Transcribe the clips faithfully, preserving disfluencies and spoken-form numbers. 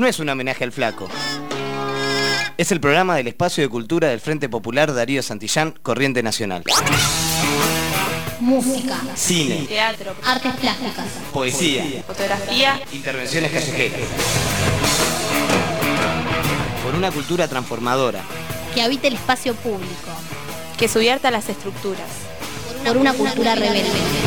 no es un homenaje al flaco. Es el programa del Espacio de Cultura del Frente Popular Darío Santillán, Corriente Nacional. Música, cine, teatro, artes plásticas, poesía, fotografía, intervenciones callejeras. Por una cultura transformadora. Que habite el espacio público. Que subvierta las estructuras. Por una, Por una cultura, cultura rebelde. rebelde.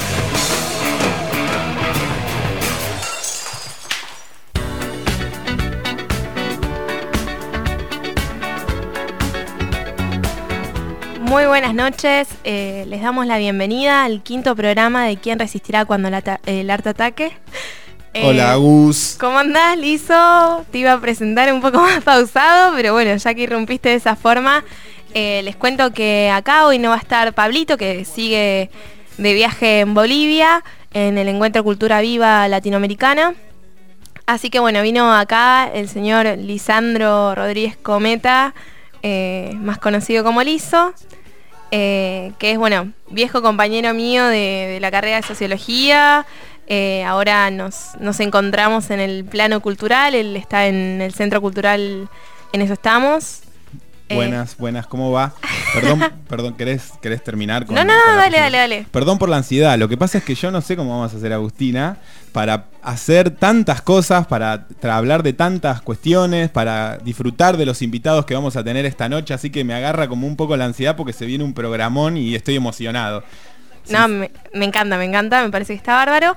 Muy buenas noches, eh, les damos la bienvenida al quinto programa de ¿Quién resistirá cuando la ta- el arte ataque? Eh, Hola, Gus. ¿Cómo andás, Lizo? Te iba a presentar un poco más pausado, pero bueno, ya que irrumpiste de esa forma, eh, les cuento que acá hoy no va a estar Pablito, que sigue de viaje en Bolivia, en el Encuentro Cultura Viva Latinoamericana. Así que bueno, vino acá el señor Lisandro Rodríguez Cometa, eh, más conocido como Lizo. Eh, que es, bueno, viejo compañero mío de, de la carrera de Sociología. Eh, ahora nos, nos encontramos en el plano cultural, él está en el Centro Cultural, en eso estamos. Buenas, eh. buenas, ¿cómo va? Perdón, perdón, ¿querés, querés terminar con...? No, no, con no, dale, dale, dale. Perdón por la ansiedad, lo que pasa es que yo no sé cómo vamos a hacer, Agustina, para hacer tantas cosas, para tra- hablar de tantas cuestiones, para disfrutar de los invitados que vamos a tener esta noche, así que me agarra como un poco la ansiedad porque se viene un programón y estoy emocionado. No, sí. me, me encanta, me encanta, me parece que está bárbaro.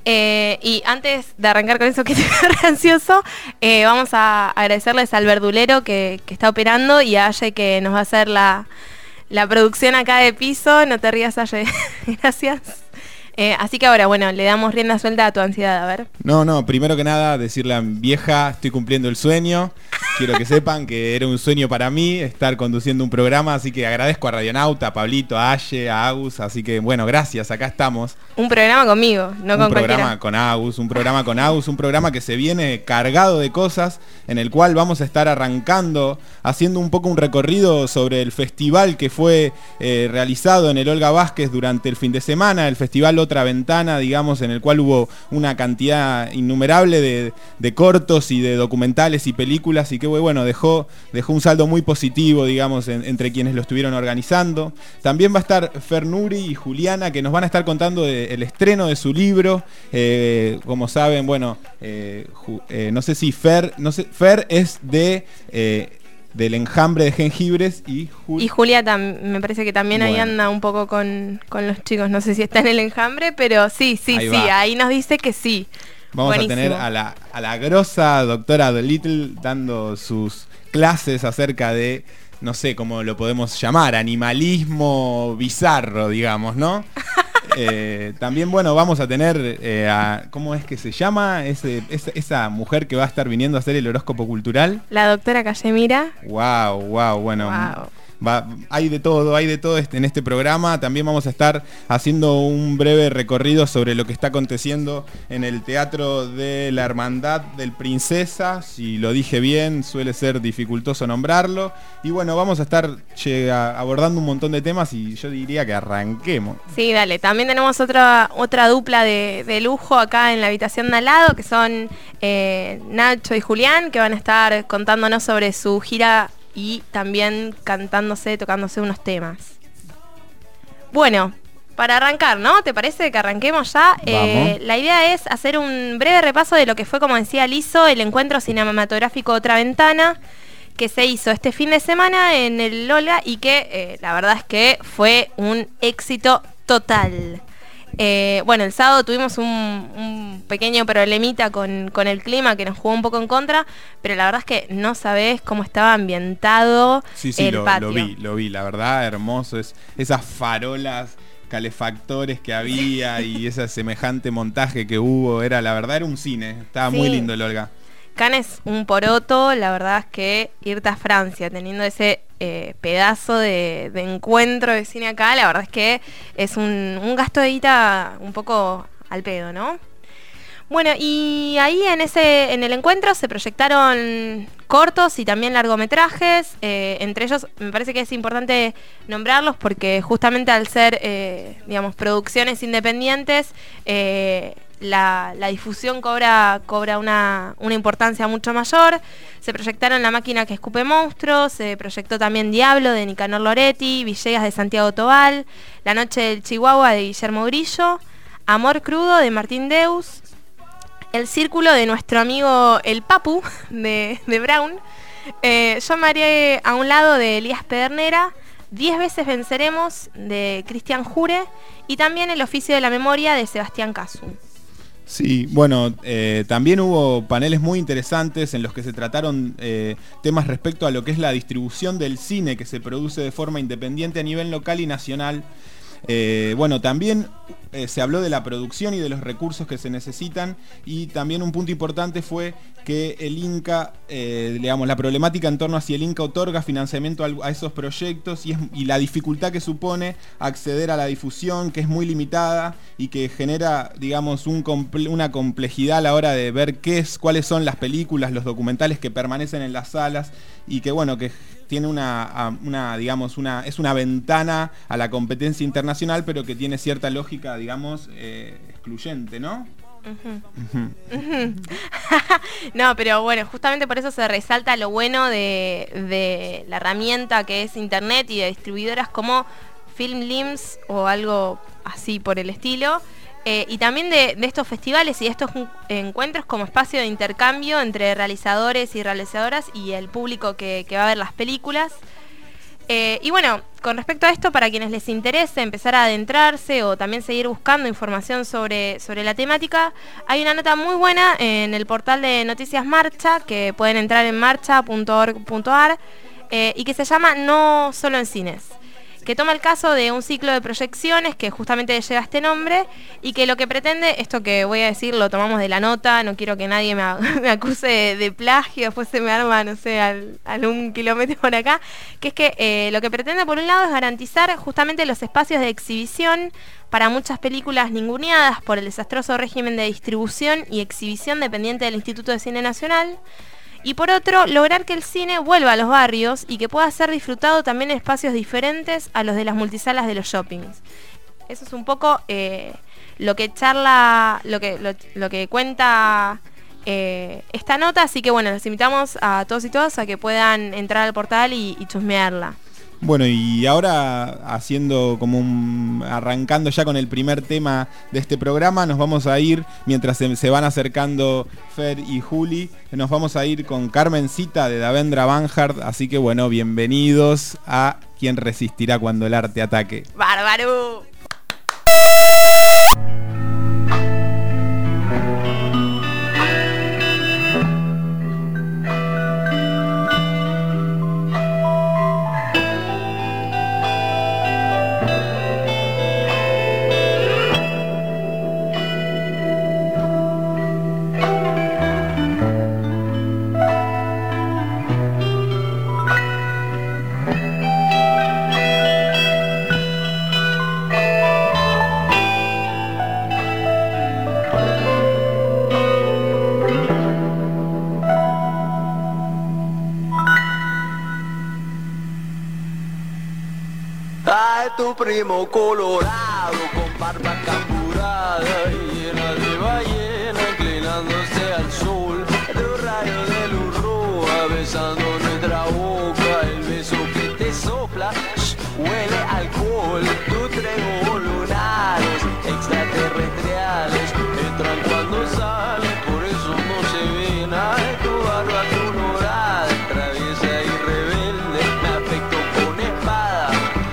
Eh, y antes de arrancar con eso que te agarra ansioso, eh, vamos a agradecerles al verdulero que, que está operando y a Aye que nos va a hacer la, la producción acá de piso. No te rías, Aye. Gracias. Eh, así que ahora, bueno, le damos rienda suelta a tu ansiedad, a ver. No, no, primero que nada, decirle a mi vieja, estoy cumpliendo el sueño. Quiero que sepan que era un sueño para mí estar conduciendo un programa, así que agradezco a Radionauta, a Pablito, a Aye, a Agus, así que bueno, gracias, acá estamos. Un programa conmigo, no un con programa cualquiera. con Agus, un programa con Agus, un programa que se viene cargado de cosas, en el cual vamos a estar arrancando, haciendo un poco un recorrido sobre el festival que fue eh, realizado en el Olga Vázquez durante el fin de semana, el festival Otra Ventana, digamos, en el cual hubo una cantidad innumerable de, de cortos y de documentales y películas, y que bueno, dejó, dejó un saldo muy positivo, digamos, en, entre quienes lo estuvieron organizando. También va a estar Fernuri y Juliana, que nos van a estar contando de, el estreno de su libro. Eh, como saben, bueno, eh, ju, eh, no sé si Fer, no sé, Fer es de... Eh, del enjambre de jengibres y, Jul- y Julia tam- me parece que también bueno. Ahí anda un poco con, con los chicos, no sé si está en el enjambre, pero sí, sí, ahí sí, va. Ahí nos dice que sí. Vamos Buenísimo. a tener a la, a la grosa doctora Dolittle dando sus clases acerca de, no sé cómo lo podemos llamar, animalismo bizarro, digamos, ¿no? Eh, también, bueno, vamos a tener, eh, a, ¿cómo es que se llama? Ese, esa, esa mujer que va a estar viniendo a hacer el horóscopo cultural. La doctora Callemira. Wow, wow, bueno. Wow. Va, hay de todo, hay de todo en este programa. También vamos a estar haciendo un breve recorrido sobre lo que está aconteciendo en el Teatro de la Hermandad del Princesa. Si lo dije bien, suele ser dificultoso nombrarlo. Y bueno, vamos a estar che, a, abordando un montón de temas y yo diría que arranquemos. Sí, dale. También tenemos otra, otra dupla de, de lujo acá en la habitación de al lado, que son eh, Nacho y Julián, que van a estar contándonos sobre su gira y también cantándose, tocándose unos temas. Bueno, para arrancar, ¿no? ¿Te parece que arranquemos ya? Eh, la idea es hacer un breve repaso de lo que fue, como decía Lizo, el encuentro cinematográfico Otra Ventana, que se hizo este fin de semana en el Olga y que eh, la verdad es que fue un éxito total. Eh, bueno, el sábado tuvimos un, un pequeño problemita con, con el clima que nos jugó un poco en contra, pero la verdad es que no sabés cómo estaba ambientado sí, sí, el lo, patio. lo vi, lo vi, la verdad, hermoso. Es, esas farolas, calefactores que había y ese semejante montaje que hubo, era la verdad, era un cine. Estaba sí. muy lindo el Olga. Cannes un poroto, la verdad es que irte a Francia teniendo ese eh, pedazo de, de encuentro de cine acá, la verdad es que es un, un gasto de guita un poco al pedo, ¿no? Bueno, y ahí en ese en el encuentro se proyectaron cortos y también largometrajes, eh, entre ellos me parece que es importante nombrarlos porque justamente al ser, eh, digamos, producciones independientes, eh, la, la difusión cobra, cobra una, una importancia mucho mayor. Se proyectaron La máquina que escupe monstruos, se proyectó también Diablo de Nicanor Loretti, Villegas de Santiago Tobal, La noche del Chihuahua de Guillermo Grillo, Amor crudo de Martín Deus, El círculo de nuestro amigo El Papu de, de Brown, eh, Yo me haré a un lado de Elías Pedernera, Diez veces venceremos de Cristian Jure y también El oficio de la memoria de Sebastián Casu. Sí, bueno, eh, también hubo paneles muy interesantes en los que se trataron eh, temas respecto a lo que es la distribución del cine que se produce de forma independiente a nivel local y nacional. Eh, bueno, también eh, se habló de la producción y de los recursos que se necesitan, y también un punto importante fue que el Inca, eh, digamos, la problemática en torno a si el Inca otorga financiamiento a, a esos proyectos y, es, y la dificultad que supone acceder a la difusión, que es muy limitada y que genera, digamos, un comple una complejidad a la hora de ver qué es, cuáles son las películas, los documentales que permanecen en las salas, y que bueno, que tiene una, una, digamos, una, es una ventana a la competencia internacional, pero que tiene cierta lógica, digamos, eh, excluyente, ¿no? Uh-huh. Uh-huh. No, pero bueno, justamente por eso se resalta lo bueno de, de la herramienta que es internet y de distribuidoras como Filmlims o algo así por el estilo. Eh, y también de, de estos festivales y de estos encuentros como espacio de intercambio entre realizadores y realizadoras y el público que, que va a ver las películas. Eh, y bueno, con respecto a esto, para quienes les interese empezar a adentrarse o también seguir buscando información sobre, sobre la temática, hay una nota muy buena en el portal de Noticias Marcha, que pueden entrar en marcha punto org punto ar, eh, y que se llama No Solo en Cines, que toma el caso de un ciclo de proyecciones que justamente lleva este nombre y que lo que pretende, esto que voy a decir lo tomamos de la nota, no quiero que nadie me, me acuse de, de plagio, después se me arma, no sé, al, algún kilómetro por acá, que es que eh, lo que pretende por un lado es garantizar justamente los espacios de exhibición para muchas películas ninguneadas por el desastroso régimen de distribución y exhibición dependiente del Instituto de Cine Nacional. Y por otro, lograr que el cine vuelva a los barrios y que pueda ser disfrutado también en espacios diferentes a los de las multisalas de los shoppings. Eso es un poco eh, lo que charla, lo que, lo, lo que cuenta eh, esta nota, así que bueno, los invitamos a todos y todas a que puedan entrar al portal y, y chusmearla. Bueno, y ahora haciendo como un, arrancando ya con el primer tema de este programa, nos vamos a ir, mientras se, se van acercando Fer y Juli, nos vamos a ir con Carmencita de Davendra Banhart, así que bueno, bienvenidos a ¿Quién resistirá cuando el arte ataque? ¡Bárbaro! Tu primo colorado con barba camburada y llena de ballena inclinándose al sol, de un rayo de luz roja besando nuestra boca, el beso que te sopla, shh, huele a alcohol, tus tres lunares extraterrestriales entran cuando salen, por eso no se ve nada de tu barba colorada, traviesa y rebelde, me afecto con espada.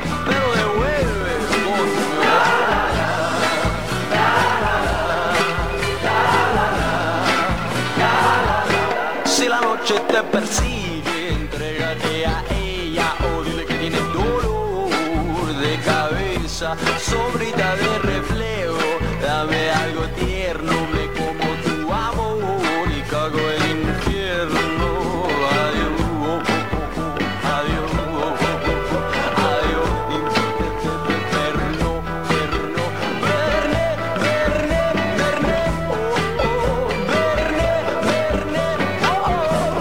Te persigue, entrégate a ella o dile que tienes dolor de cabeza, sombrita de reflejo, dame algo tierno, me como tu amor y cago el infierno. Adiós, adiós, adiós, perno, perno, verne, verne, verne, oh, oh, verne, verne, oh, oh.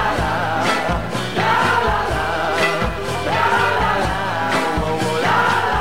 La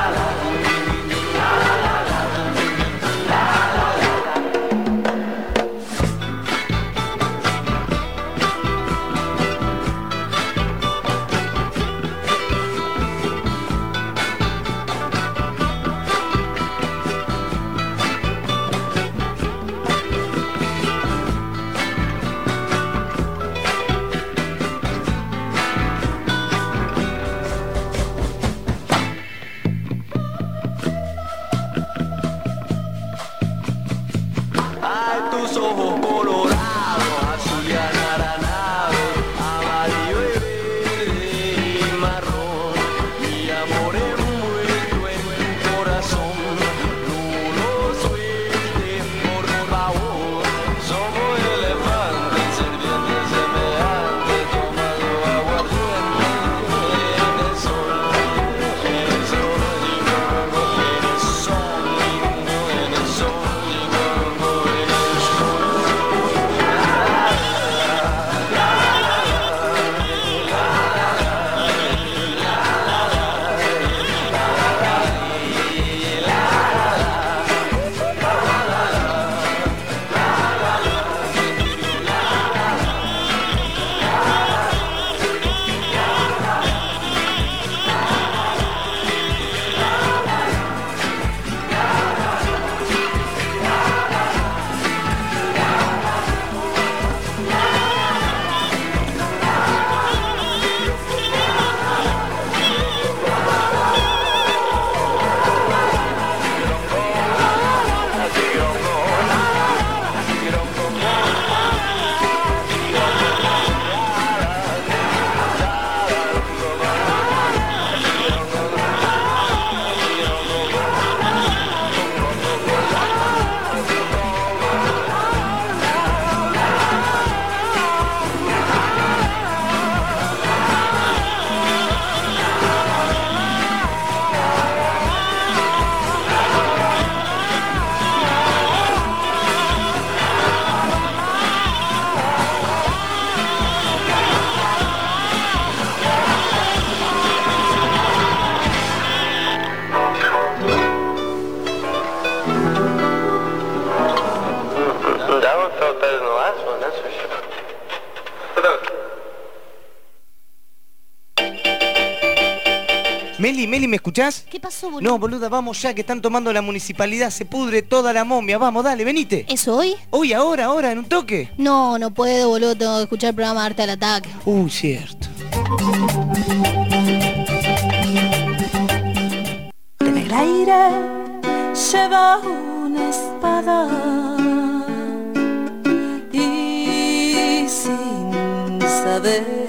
Meli, Meli, ¿me escuchás? ¿Qué pasó, boludo? No, boluda, vamos ya, que están tomando la municipalidad, se pudre toda la momia. Vamos, dale, venite. ¿Es hoy? Hoy, ahora, ahora, en un toque. No, no puedo, boludo. Tengo que escuchar el programa Arte al Ataque. Uy, cierto. En el aire lleva una espada y sin saber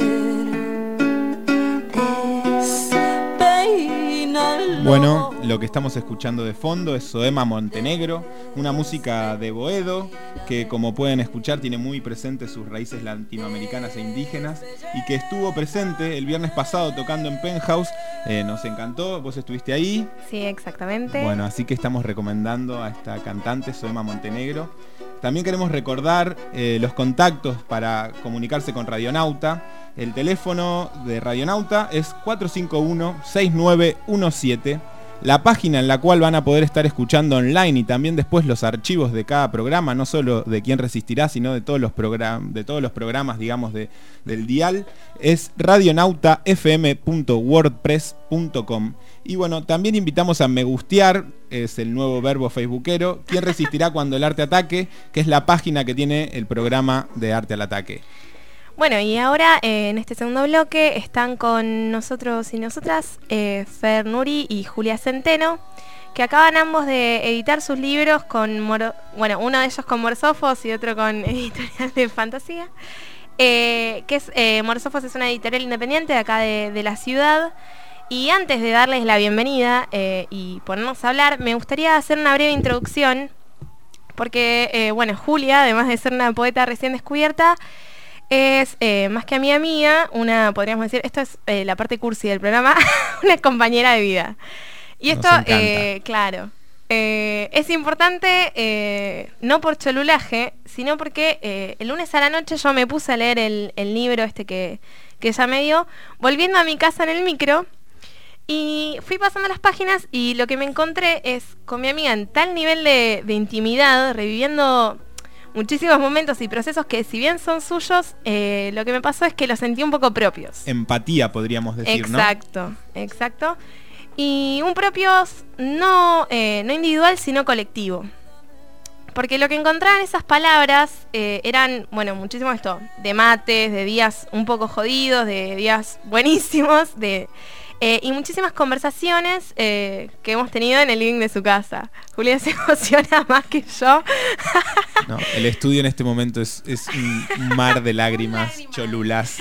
Bueno, lo que estamos escuchando de fondo es Soema Montenegro, una música de Boedo que, como pueden escuchar, tiene muy presente sus raíces latinoamericanas e indígenas y que estuvo presente el viernes pasado tocando en Penthouse. Eh, nos encantó, vos estuviste ahí. Sí, exactamente. Bueno, así que estamos recomendando a esta cantante, Soema Montenegro. También queremos recordar eh, los contactos para comunicarse con Radionauta. El teléfono de Radionauta es cuatro cinco uno, seis nueve uno siete. La página en la cual van a poder estar escuchando online y también después los archivos de cada programa, no solo de Quién Resistirá, sino de todos los, program- de todos los programas, digamos, de, del dial, es radionauta f m punto wordpress punto com. Y bueno, también invitamos a me gustear, es el nuevo verbo facebookero, Quién Resistirá cuando el arte ataque, que es la página que tiene el programa de Arte al Ataque. Bueno, y ahora eh, en este segundo bloque están con nosotros y nosotras eh, Fer Nuri y Julia Centeno, que acaban ambos de editar sus libros con, Moro, bueno, uno de ellos con Morsófos y otro con Editorial de Fantasía, eh, que es, eh, Morsófos es una editorial independiente de acá de, de la ciudad. Y antes de darles la bienvenida eh, y ponernos a hablar, me gustaría hacer una breve introducción, porque, eh, bueno, Julia, además de ser una poeta recién descubierta, es, eh, más que amiga mía, una, podríamos decir, esto es eh, la parte cursi del programa, una compañera de vida. Y esto, eh, claro, eh, es importante eh, no por cholulaje, sino porque eh, el lunes a la noche yo me puse a leer el, el libro este que, que ella me dio, volviendo a mi casa en el micro, y fui pasando las páginas y lo que me encontré es con mi amiga en tal nivel de, de intimidad, reviviendo muchísimos momentos y procesos que, si bien son suyos, eh, lo que me pasó es que los sentí un poco propios. Empatía, podríamos decir, exacto, ¿no? Exacto. Y un propios no, eh, no individual, sino colectivo. Porque lo que encontraba en esas palabras eh, eran, bueno, muchísimo esto, de mates, de días un poco jodidos, de días buenísimos, de... Eh, y muchísimas conversaciones eh, que hemos tenido en el living de su casa. Julia se emociona más que yo. No, el estudio en este momento es, es un mar de lágrimas, lágrimas. cholulas.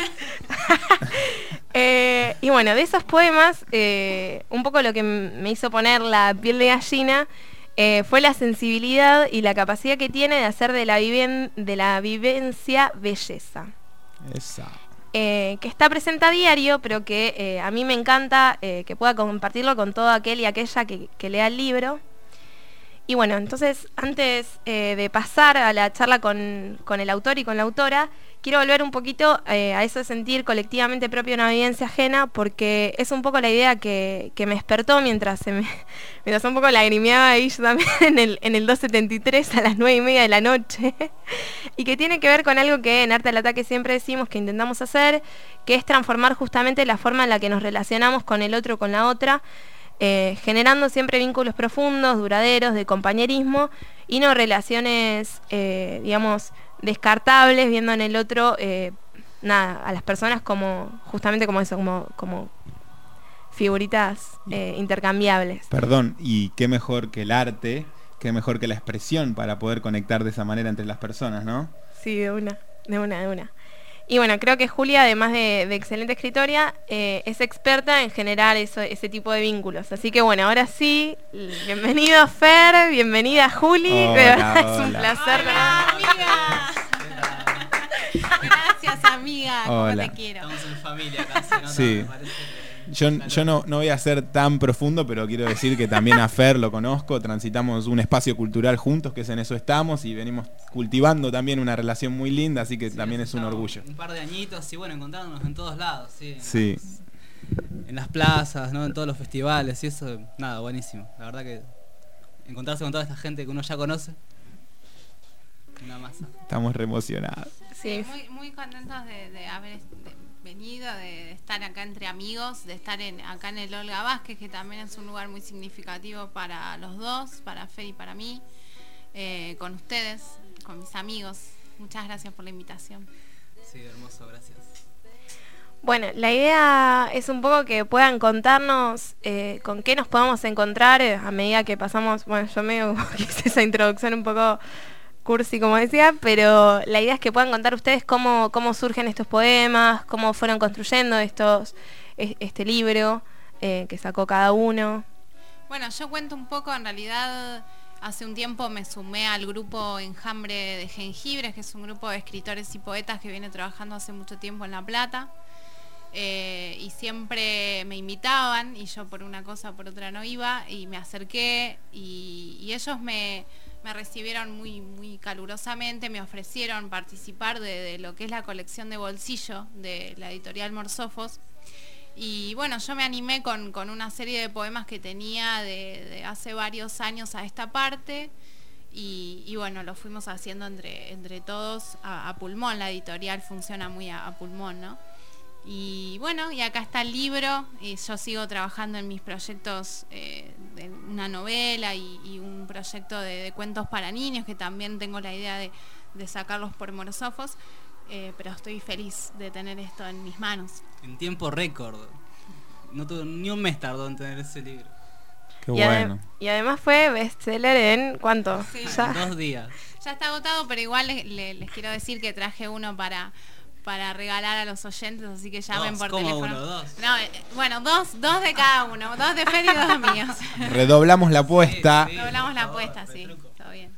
eh, y bueno, de esos poemas, eh, un poco lo que me hizo poner la piel de gallina eh, fue la sensibilidad y la capacidad que tiene de hacer de la, viven- de la vivencia belleza. Esa. Eh, que está presente a diario, pero que eh, a mí me encanta eh, que pueda compartirlo con todo aquel y aquella que, que lea el libro. Y bueno, entonces, antes eh, de pasar a la charla con, con el autor y con la autora, quiero volver un poquito eh, a eso de sentir colectivamente propio una vivencia ajena, porque es un poco la idea que, que me despertó mientras se me, mientras un poco lagrimeaba ahí yo también en el, en el dos setenta y tres a las nueve y media de la noche, y que tiene que ver con algo que en Arte al Ataque siempre decimos que intentamos hacer, que es transformar justamente la forma en la que nos relacionamos con el otro, con la otra, Eh, generando siempre vínculos profundos, duraderos, de compañerismo y no relaciones, eh, digamos, descartables, viendo en el otro, eh, nada, a las personas como, justamente como eso, como, como figuritas eh, intercambiables. Perdón, y qué mejor que el arte, qué mejor que la expresión para poder conectar de esa manera entre las personas, ¿no? Sí, de una, de una, de una. Y bueno, creo que Julia, además de, de excelente escritora, eh, es experta en generar eso, ese tipo de vínculos. Así que bueno, ahora sí, bienvenido Fer, bienvenida Juli. Hola, es un hola. placer. Hola, amiga. Gracias, amiga. ¿Cómo Hola. te quiero? Estamos en familia casi, ¿no? Sí. Me parece que- Yo, yo no, no voy a ser tan profundo, pero quiero decir que también a Fer lo conozco, transitamos un espacio cultural juntos, que es en eso estamos, y venimos cultivando también una relación muy linda, así que Sí, también nos es un estamos orgullo. Un par de añitos y bueno, encontrándonos en todos lados, sí. Sí. En las plazas, ¿no? En todos los festivales y eso, nada, buenísimo. La verdad que encontrarse con toda esta gente que uno ya conoce, una masa. Estamos re emocionados. Sí. Muy, muy contentos de, de haber de venido, de, de estar acá entre amigos, de estar en, acá en el Olga Vázquez, que también es un lugar muy significativo para los dos, para Fer y para mí, eh, con ustedes, con mis amigos. Muchas gracias por la invitación. Sí, hermoso, gracias. Bueno, la idea es un poco que puedan contarnos eh, con qué nos podemos encontrar eh, a medida que pasamos. Bueno, yo me hice esa introducción un poco cursi, como decía, pero la idea es que puedan contar ustedes cómo, cómo surgen estos poemas, cómo fueron construyendo estos este libro eh, que sacó cada uno. Bueno, yo cuento un poco, en realidad hace un tiempo me sumé al grupo Enjambre de Jengibres, que es un grupo de escritores y poetas que viene trabajando hace mucho tiempo en La Plata. Eh, y siempre me invitaban y yo por una cosa o por otra no iba, y me acerqué y, y ellos me, me recibieron muy, muy calurosamente, me ofrecieron participar de, de lo que es la colección de bolsillo de la editorial Morsofos. Y bueno, yo me animé con, con una serie de poemas que tenía de, de hace varios años a esta parte. Y, y bueno, lo fuimos haciendo entre, entre todos a, a pulmón. La editorial funciona muy a, a pulmón, ¿no? Y bueno, y acá está el libro, y yo sigo trabajando en mis proyectos eh, de una novela y, y un proyecto de, de cuentos para niños, que también tengo la idea de, de sacarlos por Morsofos, eh, pero estoy feliz de tener esto en mis manos. En tiempo récord. No tuve ni un mes tardó en tener ese libro. Qué y, bueno. ade- y además fue bestseller en ¿cuánto? Sí. Ya. En dos días. Ya está agotado, pero igual les, les, les quiero decir que traje uno para... para regalar a los oyentes, así que llamen Dos, por ¿cómo teléfono. uno? Dos. No, eh, bueno, dos, dos de cada uno, dos de Fer y dos míos. Redoblamos la apuesta. Sí, sí. Doblamos la por favor, apuesta, sí, retruco. todo bien.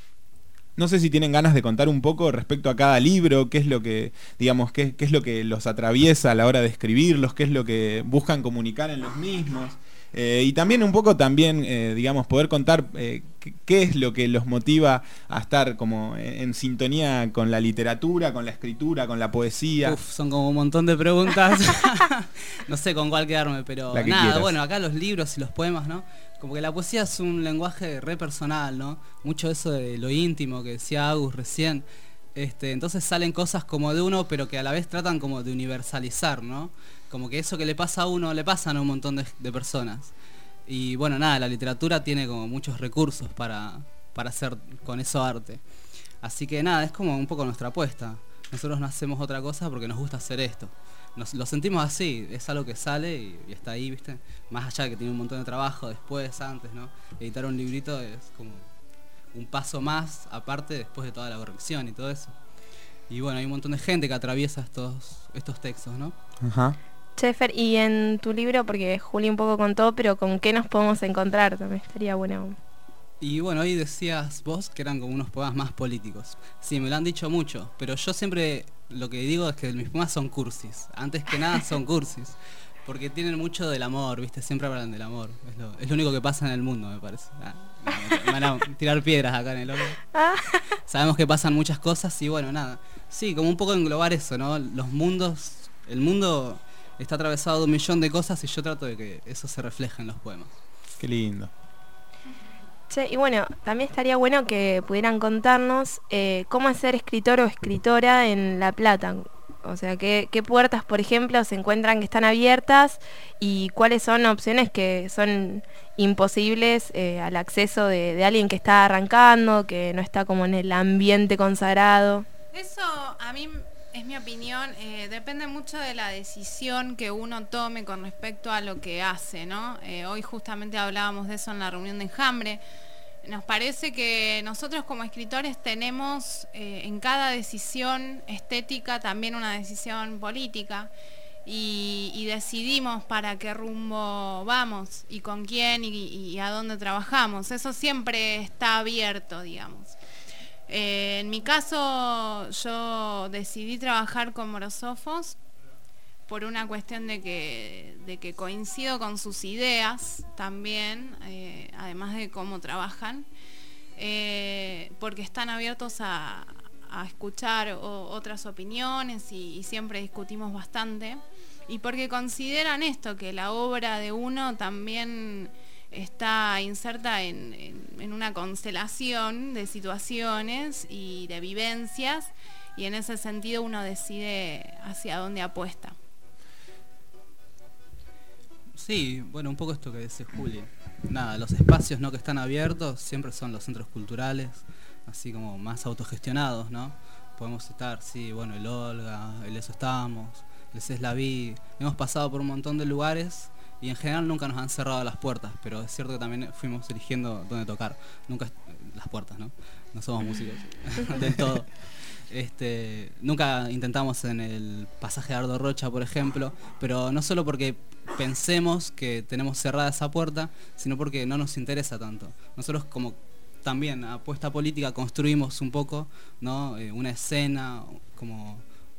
No sé si tienen ganas de contar un poco respecto a cada libro, qué es lo que, digamos, qué, qué es lo que los atraviesa a la hora de escribirlos, qué es lo que buscan comunicar en los mismos. Eh, y también un poco también, eh, digamos, poder contar eh, qué, qué es lo que los motiva a estar como en, en sintonía con la literatura, con la escritura, con la poesía. Uf, son como un montón de preguntas. No sé con cuál quedarme, pero La que nada, quieras. bueno, acá los libros y los poemas, ¿no? Como que la poesía es un lenguaje re personal, ¿no? Mucho eso de lo íntimo que decía Agus recién. Este, entonces salen cosas como de uno, pero que a la vez tratan como de universalizar, ¿no? Como que eso que le pasa a uno, le pasan a un montón de, de personas. Y bueno, nada, la literatura tiene como muchos recursos para, para hacer con eso arte. Así que nada, es como un poco nuestra apuesta. Nosotros no hacemos otra cosa porque nos gusta hacer esto. Nos, lo sentimos así, es algo que sale y, y está ahí, ¿viste? Más allá de que tiene un montón de trabajo después, antes, ¿no? Editar un librito es como un paso más, aparte, después de toda la corrección y todo eso. Y bueno, hay un montón de gente que atraviesa estos, estos textos, ¿no? Ajá. Chefer, y en tu libro, porque Juli un poco contó, pero ¿con qué nos podemos encontrar? También estaría bueno. Y bueno, hoy decías vos que eran como unos poemas más políticos. Sí, me lo han dicho mucho, pero yo siempre lo que digo es que mis poemas son cursis. Antes que nada son cursis, porque tienen mucho del amor, ¿viste? Siempre hablan del amor. Es lo, es lo único que pasa en el mundo, me parece. Ah, me van a tirar piedras acá en el oro. Ah. Sabemos que pasan muchas cosas y bueno, nada. Sí, como un poco englobar eso, ¿no? Los mundos, el mundo está atravesado de un millón de cosas y yo trato de que eso se refleje en los poemas. Qué lindo. Che, y bueno, también estaría bueno que pudieran contarnos eh, cómo es ser escritor o escritora en La Plata. O sea, qué, qué puertas, por ejemplo, se encuentran que están abiertas y cuáles son opciones que son imposibles eh, al acceso de, de alguien que está arrancando, que no está como en el ambiente consagrado. Eso a mí es mi opinión, eh, depende mucho de la decisión que uno tome con respecto a lo que hace, ¿no? Eh, hoy justamente hablábamos de eso en la reunión de Enjambre. Nos parece que nosotros como escritores tenemos eh, en cada decisión estética también una decisión política y, y decidimos para qué rumbo vamos y con quién y, y a dónde trabajamos. Eso siempre está abierto, digamos. Eh, en mi caso, yo decidí trabajar con Morsofos por una cuestión de que, de que coincido con sus ideas también, eh, además de cómo trabajan, eh, porque están abiertos a, a escuchar o, otras opiniones y, y siempre discutimos bastante, y porque consideran esto, que la obra de uno también está inserta en, en, en una constelación de situaciones y de vivencias, y en ese sentido uno decide hacia dónde apuesta. Sí, bueno, un poco esto que dice Juli. Nada, los espacios, ¿no?, que están abiertos siempre son los centros culturales, así como más autogestionados, ¿no? Podemos citar, sí, bueno, el Olga, el Eso Estamos, el Ceslaví. Hemos pasado por un montón de lugares y en general nunca nos han cerrado las puertas, pero es cierto que también fuimos eligiendo dónde tocar. Nunca las puertas, ¿no? No somos músicos del todo. Este, nunca intentamos en el pasaje de Ardo Rocha, por ejemplo, pero no solo porque pensemos que tenemos cerrada esa puerta, sino porque no nos interesa tanto. Nosotros como también apuesta política construimos un poco, ¿no?, eh, una escena, como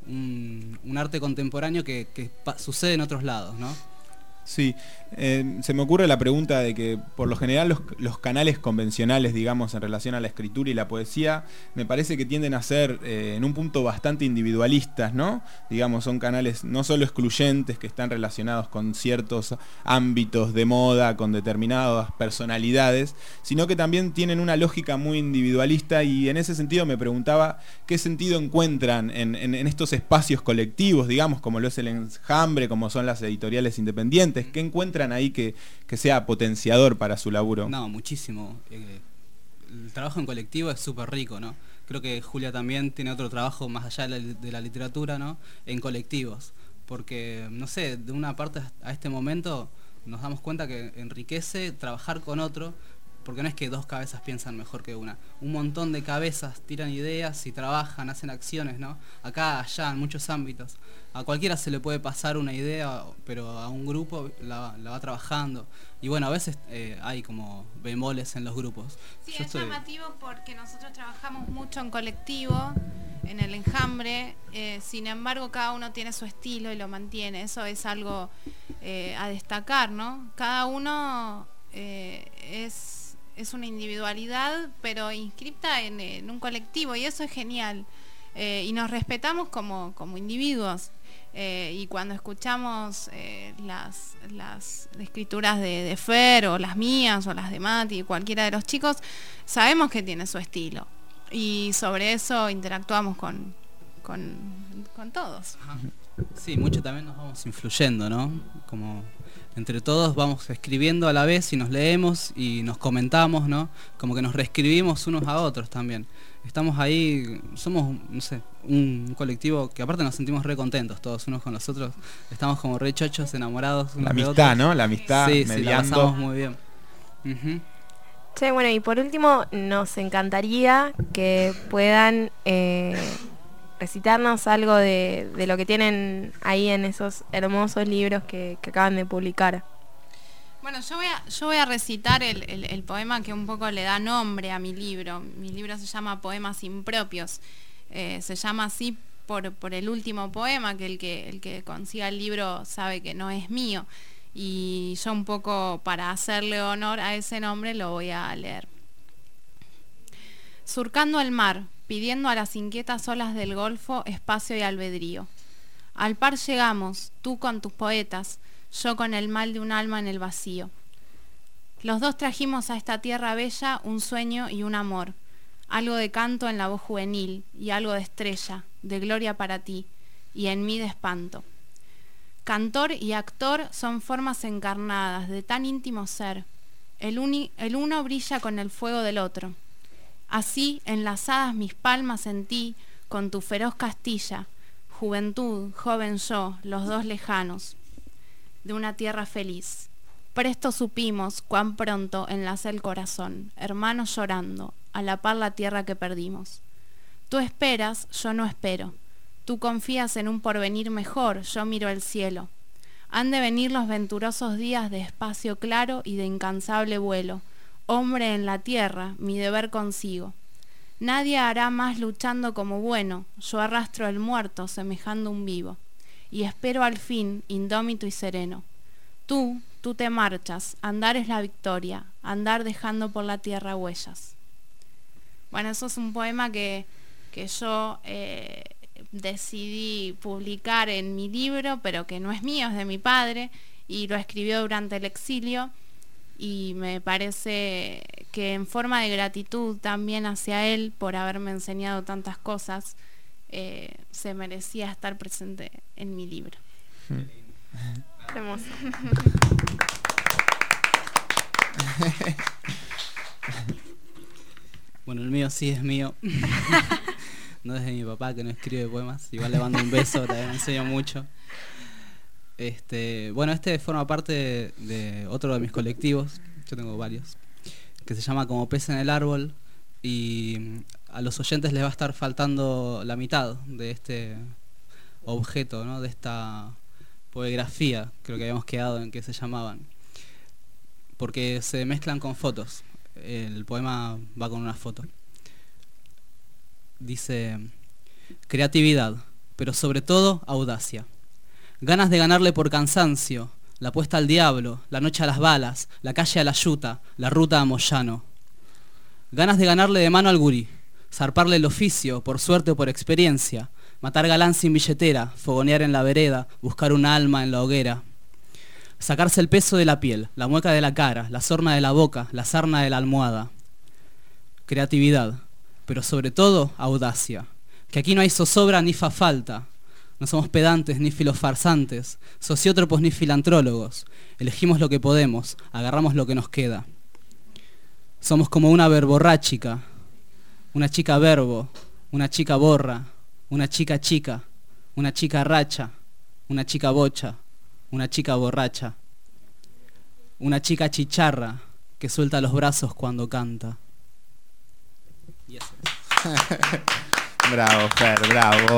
un, un arte contemporáneo que, que sucede en otros lados, ¿no? Sí, eh, se me ocurre la pregunta de que por lo general los, los canales convencionales, digamos, en relación a la escritura y la poesía, me parece que tienden a ser eh, en un punto bastante individualistas, ¿no? Digamos, son canales no solo excluyentes, que están relacionados con ciertos ámbitos de moda, con determinadas personalidades, sino que también tienen una lógica muy individualista, y en ese sentido me preguntaba qué sentido encuentran en, en, en estos espacios colectivos, digamos, como lo es el Enjambre, como son las editoriales independientes. ¿Qué encuentran ahí que, que sea potenciador para su laburo? No, muchísimo. Eh, el trabajo en colectivo es súper rico, ¿no? Creo que Julia también tiene otro trabajo más allá de la, de la literatura, ¿no?, en colectivos. Porque, no sé, de una parte a este momento nos damos cuenta que enriquece trabajar con otro, porque no es que dos cabezas piensan mejor que una. Un montón de cabezas tiran ideas y trabajan, hacen acciones, ¿no? Acá, allá, en muchos ámbitos. A cualquiera se le puede pasar una idea, pero a un grupo la, la va trabajando. Y bueno, a veces eh, hay como bemoles en los grupos. Sí, Yo es estoy... llamativo porque nosotros trabajamos mucho en colectivo, en el Enjambre, eh, sin embargo cada uno tiene su estilo y lo mantiene. Eso es algo eh, a destacar, ¿no? Cada uno eh, es, es una individualidad, pero inscripta en, en un colectivo, y eso es genial. Eh, y nos respetamos como, como individuos. Eh, y cuando escuchamos eh, las, las escrituras de, de Fer, o las mías, o las de Mati, cualquiera de los chicos, sabemos que tiene su estilo. Y sobre eso interactuamos con, con, con todos. Ajá. Sí, mucho también nos vamos influyendo, ¿no? Como entre todos vamos escribiendo a la vez y nos leemos y nos comentamos, ¿no? Como que nos reescribimos unos a otros también. Estamos ahí, somos, no sé, un colectivo que aparte nos sentimos re contentos todos unos con los otros. Estamos como re chochos, enamorados unos La de amistad, otros. ¿no? La amistad, sí, mediando. Sí, la pasamos muy bien. Uh-huh. Che, bueno, y por último, nos encantaría que puedan eh, recitarnos algo de, de lo que tienen ahí en esos hermosos libros que, que acaban de publicar. Bueno, yo voy a, yo voy a recitar el, el, el poema que un poco le da nombre a mi libro. Mi libro se llama Poemas Impropios. Eh, se llama así por, por el último poema, que el, que el que consiga el libro sabe que no es mío. Y yo un poco para hacerle honor a ese nombre lo voy a leer. Surcando el mar, pidiendo a las inquietas olas del Golfo espacio y albedrío. Al par llegamos, tú con tus poetas, yo con el mal de un alma en el vacío. Los dos trajimos a esta tierra bella un sueño y un amor, algo de canto en la voz juvenil y algo de estrella, de gloria para ti, y en mí de espanto. Cantor y actor son formas encarnadas de tan íntimo ser. El, uni, el uno brilla con el fuego del otro. Así, enlazadas mis palmas en ti, con tu feroz Castilla, juventud, joven yo, los dos lejanos, de una tierra feliz. Presto supimos cuán pronto enlacé el corazón, hermanos llorando, a la par la tierra que perdimos. Tú esperas, yo no espero. Tú confías en un porvenir mejor, yo miro el cielo. Han de venir los venturosos días de espacio claro y de incansable vuelo. Hombre en la tierra, mi deber consigo. Nadie hará más luchando como bueno, yo arrastro el muerto semejando un vivo. Y espero al fin, indómito y sereno. Tú, tú te marchas, andar es la victoria, andar dejando por la tierra huellas. Bueno, eso es un poema que, que yo eh, decidí publicar en mi libro, pero que no es mío, es de mi padre, y lo escribió durante el exilio, y me parece que en forma de gratitud también hacia él por haberme enseñado tantas cosas, Eh, se merecía estar presente en mi libro. Hermoso. Bueno, el mío sí es mío. No es de mi papá, que no escribe poemas. Igual le mando un beso, también me enseño mucho. Este, bueno, este forma parte de, de otro de mis colectivos. Yo tengo varios. Que se llama Como pez en el árbol. Y a los oyentes les va a estar faltando la mitad de este objeto, ¿no? De esta poegrafía, creo que habíamos quedado en que se llamaban. Porque se mezclan con fotos. El poema va con una foto. Dice: creatividad, pero sobre todo audacia. Ganas de ganarle por cansancio, la apuesta al diablo, la noche a las balas, la calle a la yuta, la ruta a Moyano. Ganas de ganarle de mano al gurí, zarparle el oficio, por suerte o por experiencia, matar galán sin billetera, fogonear en la vereda, buscar un alma en la hoguera. Sacarse el peso de la piel, la mueca de la cara, la sorna de la boca, la sarna de la almohada. Creatividad, pero sobre todo audacia. Que aquí no hay zozobra ni fa falta. No somos pedantes ni filofarsantes, sociótropos ni filantrólogos. Elegimos lo que podemos, agarramos lo que nos queda. Somos como una verborráchica, una chica verbo, una chica borra, una chica chica, una chica racha, una chica bocha, una chica borracha, una chica chicharra que suelta los brazos cuando canta. Y eso es. Bravo, Fer, bravo.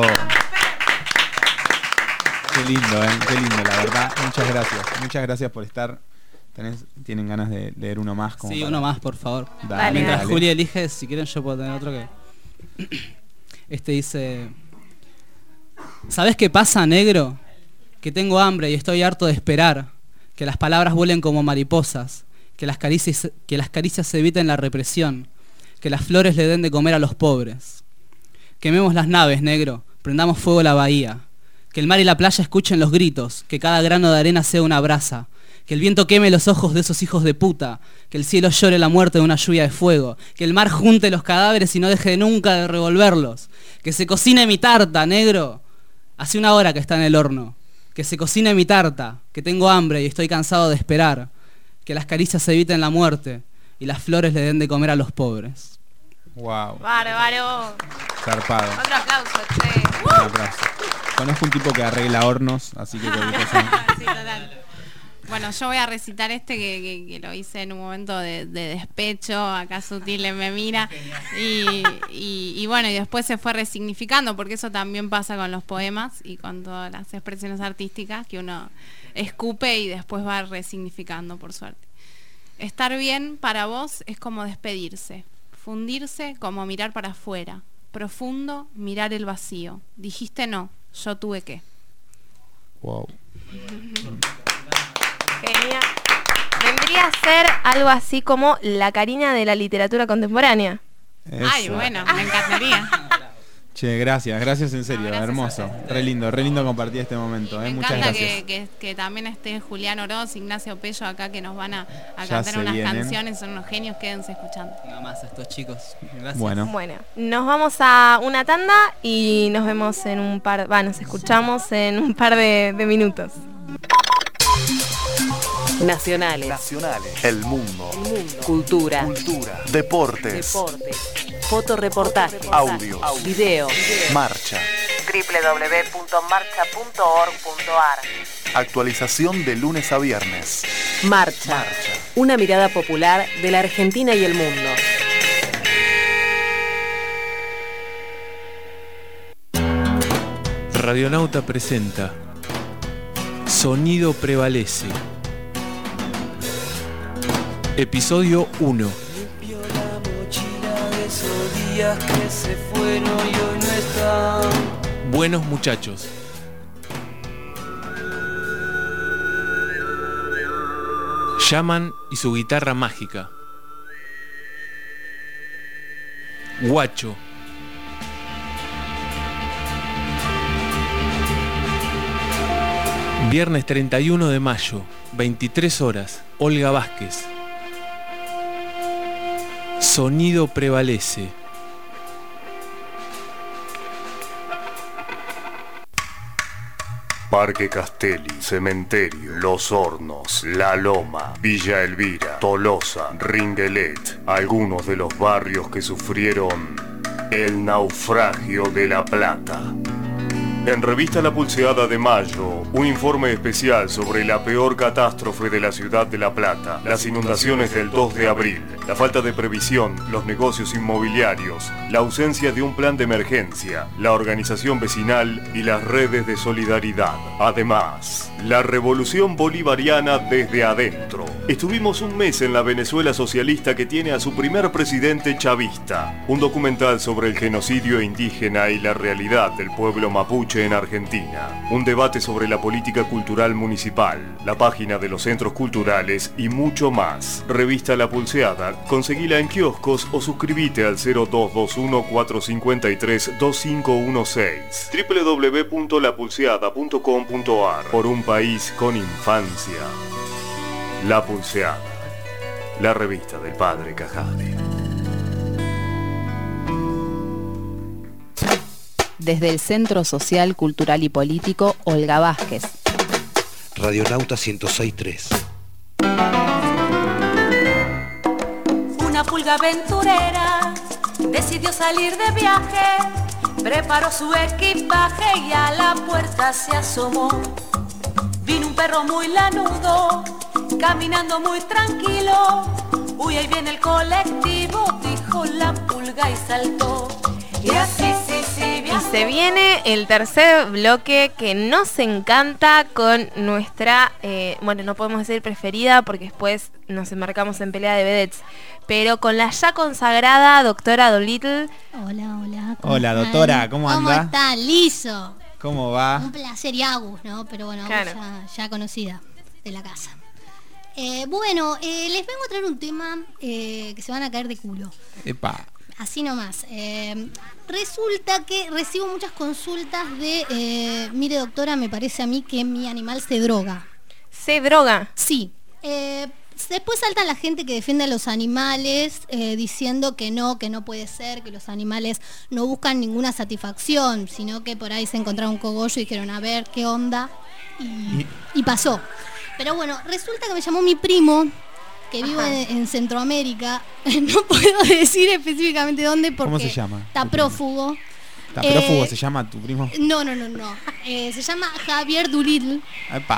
Qué lindo, ¿eh? Qué lindo, la verdad. Muchas gracias. Muchas gracias por estar. ¿Tenés, ¿Tienen ganas de leer uno más? Como sí, para... uno más, por favor. Dale, Mientras dale. Julia elige, si quieren yo puedo tener otro que... Este dice: ¿sabés qué pasa, negro? Que tengo hambre y estoy harto de esperar. Que las palabras vuelen como mariposas. Que las caricias, que las caricias eviten la represión. Que las flores le den de comer a los pobres. Quememos las naves, negro. Prendamos fuego a la bahía. Que el mar y la playa escuchen los gritos. Que cada grano de arena sea una brasa. Que el viento queme los ojos de esos hijos de puta. Que el cielo llore la muerte de una lluvia de fuego. Que el mar junte los cadáveres y no deje nunca de revolverlos. Que se cocine mi tarta, negro. Hace una hora que está en el horno. Que se cocine mi tarta. Que tengo hambre y estoy cansado de esperar. Que las caricias eviten la muerte y las flores le den de comer a los pobres. Wow. Bárbaro. Zarpado. Otro aplauso, che. Un aplauso. Conozco un tipo que arregla hornos, así que cualquier cosa. Sí, total. Bueno, yo voy a recitar este que, que, que lo hice en un momento de, de despecho. Acá Sutil me mira. Y, y, y bueno, y después se fue resignificando, porque eso también pasa con los poemas y con todas las expresiones artísticas, que uno escupe y después va resignificando, por suerte. Estar bien para vos es como despedirse. Fundirse como mirar para afuera. Profundo, mirar el vacío. Dijiste no, yo tuve que. Wow. Genial. Vendría a ser algo así como la Karina de la literatura contemporánea. Eso. Ay, bueno, me encantaría. Che, gracias, gracias en serio, No, gracias hermoso. a ustedes. Re lindo, re lindo compartir este momento, Me ¿eh? Muchas encanta gracias. que, que, que también esté Julián Oroz, Ignacio Pello acá, que nos van a, a Ya cantar se unas vienen. canciones, son unos genios, quédense escuchando. Nada más a estos chicos. Gracias. Bueno, Bueno, nos vamos a una tanda y nos vemos en un par, va, nos escuchamos en un par de, de minutos. Nacionales. Nacionales. El mundo. El mundo. Cultura. Cultura. Deportes. Deportes. Fotoreportajes. Audios. Video. Marcha. doble u doble u doble u punto marcha punto org punto a r. Actualización de lunes a viernes. Marcha. Marcha. Una mirada popular de la Argentina y el mundo. Radionauta presenta Sonido Prevalece. Episodio uno. Limpio la mochila de esos días que se fueron y hoy no están. Buenos muchachos. Llaman y su guitarra mágica. Guacho. Viernes treinta y uno de mayo, veintitrés horas, Olga Vázquez. Sonido Prevalece. Parque Castelli, Cementerio, Los Hornos, La Loma, Villa Elvira, Tolosa, Ringuelet, algunos de los barrios que sufrieron el naufragio de La Plata. En Revista La Pulseada de Mayo, un informe especial sobre la peor catástrofe de la ciudad de La Plata, las inundaciones del dos de abril, la falta de previsión, los negocios inmobiliarios, la ausencia de un plan de emergencia, la organización vecinal y las redes de solidaridad. Además, la revolución bolivariana desde adentro. Estuvimos un mes en la Venezuela socialista que tiene a su primer presidente chavista. Un documental sobre el genocidio indígena y la realidad del pueblo mapuche en Argentina. Un debate sobre la política cultural municipal, la página de los centros culturales y mucho más. Revista La Pulseada, conseguila en kioscos o suscríbete al cero dos dos uno cuatro cinco tres dos cinco uno seis. doble u doble u doble u punto la pulseada punto com punto a r. Por un país con infancia. La Pulseada, la revista del padre Cajade. Desde el Centro Social, Cultural y Político Olga Vázquez. Radionauta ciento seis punto tres. Una pulga aventurera decidió salir de viaje, preparó su equipaje y a la puerta se asomó. Vino un perro muy lanudo, caminando muy tranquilo. Uy, ahí viene el colectivo, dijo la pulga y saltó. Y así, sí, sí, Y se viene el tercer bloque que nos encanta con nuestra, eh, bueno, no podemos decir preferida porque después nos embarcamos en pelea de vedettes, pero con la ya consagrada doctora Dolittle. Hola, hola. Hola, están? doctora, ¿cómo anda? ¿Cómo está? Liso. ¿Cómo va? Un placer y Agus, ¿no? Pero bueno, Claro. ya, ya conocida de la casa. Eh, bueno, eh, les vengo a traer un tema eh, que se van a caer de culo. Epa. Así nomás. Eh, resulta que recibo muchas consultas de, eh, mire doctora, me parece a mí que mi animal se droga. ¿Se droga? Sí. Eh, después salta la gente que defiende a los animales eh, diciendo que no, que no puede ser, que los animales no buscan ninguna satisfacción, sino que por ahí se encontraron un cogollo y dijeron, a ver, ¿qué onda? Y, y pasó. Pero bueno, resulta que me llamó mi primo, que vive en, en Centroamérica. No puedo decir específicamente dónde porque ¿Cómo se llama? está prófugo. ¿Está prófugo Eh, se llama tu primo? No, no, no, no. Eh, se llama Javier Dolittle. Epa.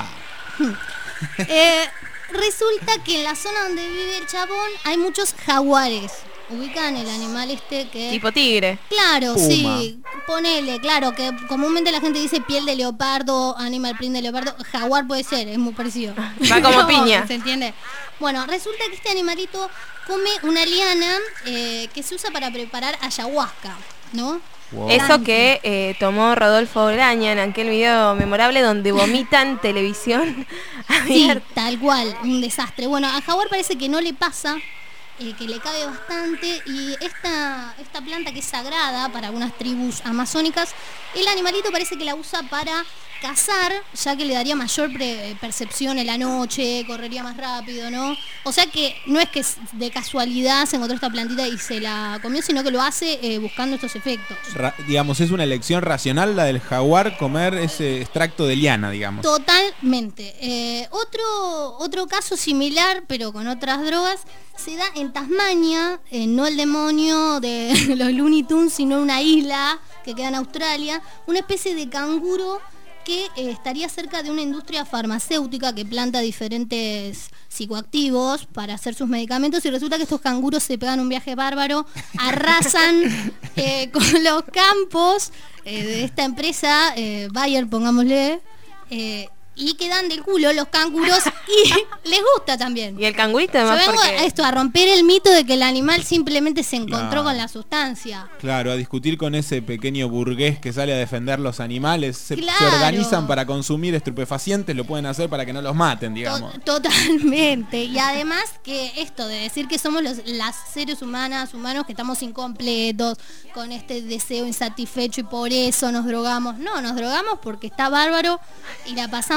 Eh, resulta que en la zona donde vive el chabón hay muchos jaguares. Ubican el animal este que... Tipo tigre. Claro, Puma. sí. Ponele, claro, que comúnmente la gente dice piel de leopardo, animal print de leopardo. Jaguar puede ser, es muy parecido. Va como piña. ¿Se entiende? Bueno, resulta que este animalito come una liana eh, que se usa para preparar ayahuasca, ¿no? Wow. Eso que eh, tomó Rodolfo Graña en aquel video memorable donde vomitan televisión. Sí, tal cual, un desastre. Bueno, a Jaguar parece que no le pasa, eh, que le cabe bastante, y esta, esta planta que es sagrada para algunas tribus amazónicas, el animalito parece que la usa para cazar, ya que le daría mayor pre- percepción en la noche, correría más rápido, ¿no? O sea que no es que de casualidad se encontró esta plantita y se la comió, sino que lo hace eh, buscando estos efectos. Ra- digamos, es una elección racional la del jaguar comer ese extracto de liana, digamos. Totalmente. Eh, otro, otro caso similar, pero con otras drogas, se da en Tasmania, eh, no el demonio de los Looney Tunes, sino una isla que queda en Australia, una especie de canguro que eh, estaría cerca de una industria farmacéutica que planta diferentes psicoactivos para hacer sus medicamentos, y resulta que estos canguros se pegan un viaje bárbaro, arrasan eh, con los campos eh, de esta empresa, eh, Bayer, pongámosle, eh, y quedan del culo los canguros y les gusta también. Y el cangurito además Yo vengo porque... a esto, a romper el mito de que el animal simplemente se encontró Claro. con la sustancia. Claro, a discutir con ese pequeño burgués que sale a defender los animales. Se, Claro. se organizan para consumir estupefacientes, lo pueden hacer para que no los maten, digamos. To- Totalmente. Y además que esto de decir que somos los las seres humanas, humanos que estamos incompletos, con este deseo insatisfecho y por eso nos drogamos. No, nos drogamos porque está bárbaro y la pasamos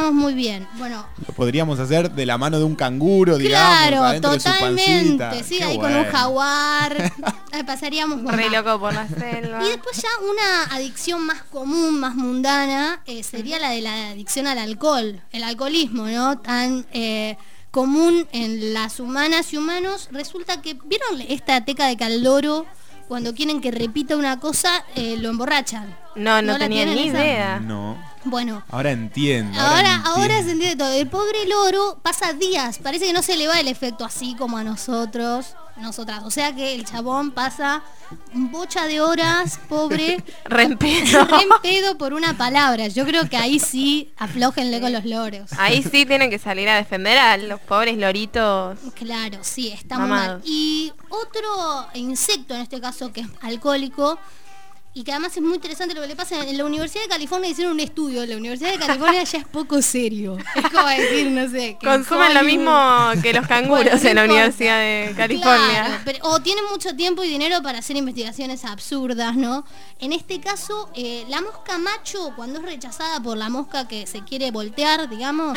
pasaríamos muy bien. Bueno, lo podríamos hacer de la mano de un canguro, digamos, claro, adentro de su totalmente. pancita. Sí, Qué ahí bueno. con un jaguar. Ahí pasaríamos bomba. Re loco por la selva. Y después ya una adicción más común, más mundana, eh, sería la de la adicción al alcohol. El alcoholismo, ¿no? Tan eh, común en las humanas y humanos. Resulta que, ¿vieron esta teca de Caldoro? Cuando quieren que repita una cosa, eh, lo emborrachan. No, no, la tenía tienen ni esa? idea. No. Bueno. Ahora entiendo. Ahora, entiendo. ahora se entiende todo. El pobre loro pasa días, parece que no se le va el efecto así como a nosotros, nosotras. O sea que el chabón pasa un bocha de horas, pobre, Re en pedo. re en pedo por una palabra. Yo creo que ahí sí aflójenle con los loros. Ahí sí tienen que salir a defender a los pobres loritos. Claro, sí, está muy Mamados. mal. Y otro insecto, en este caso, que es alcohólico, y que además es muy interesante lo que le pasa, en la Universidad de California hicieron un estudio. En la Universidad de California ya es poco serio. Es como decir, no sé, que Consumen lo Hollywood- mismo que los canguros Bueno, no en la importa. Universidad de California. Claro, pero- o tienen mucho tiempo y dinero para hacer investigaciones absurdas, ¿no? En este caso, eh, la mosca macho, cuando es rechazada por la mosca que se quiere voltear, digamos,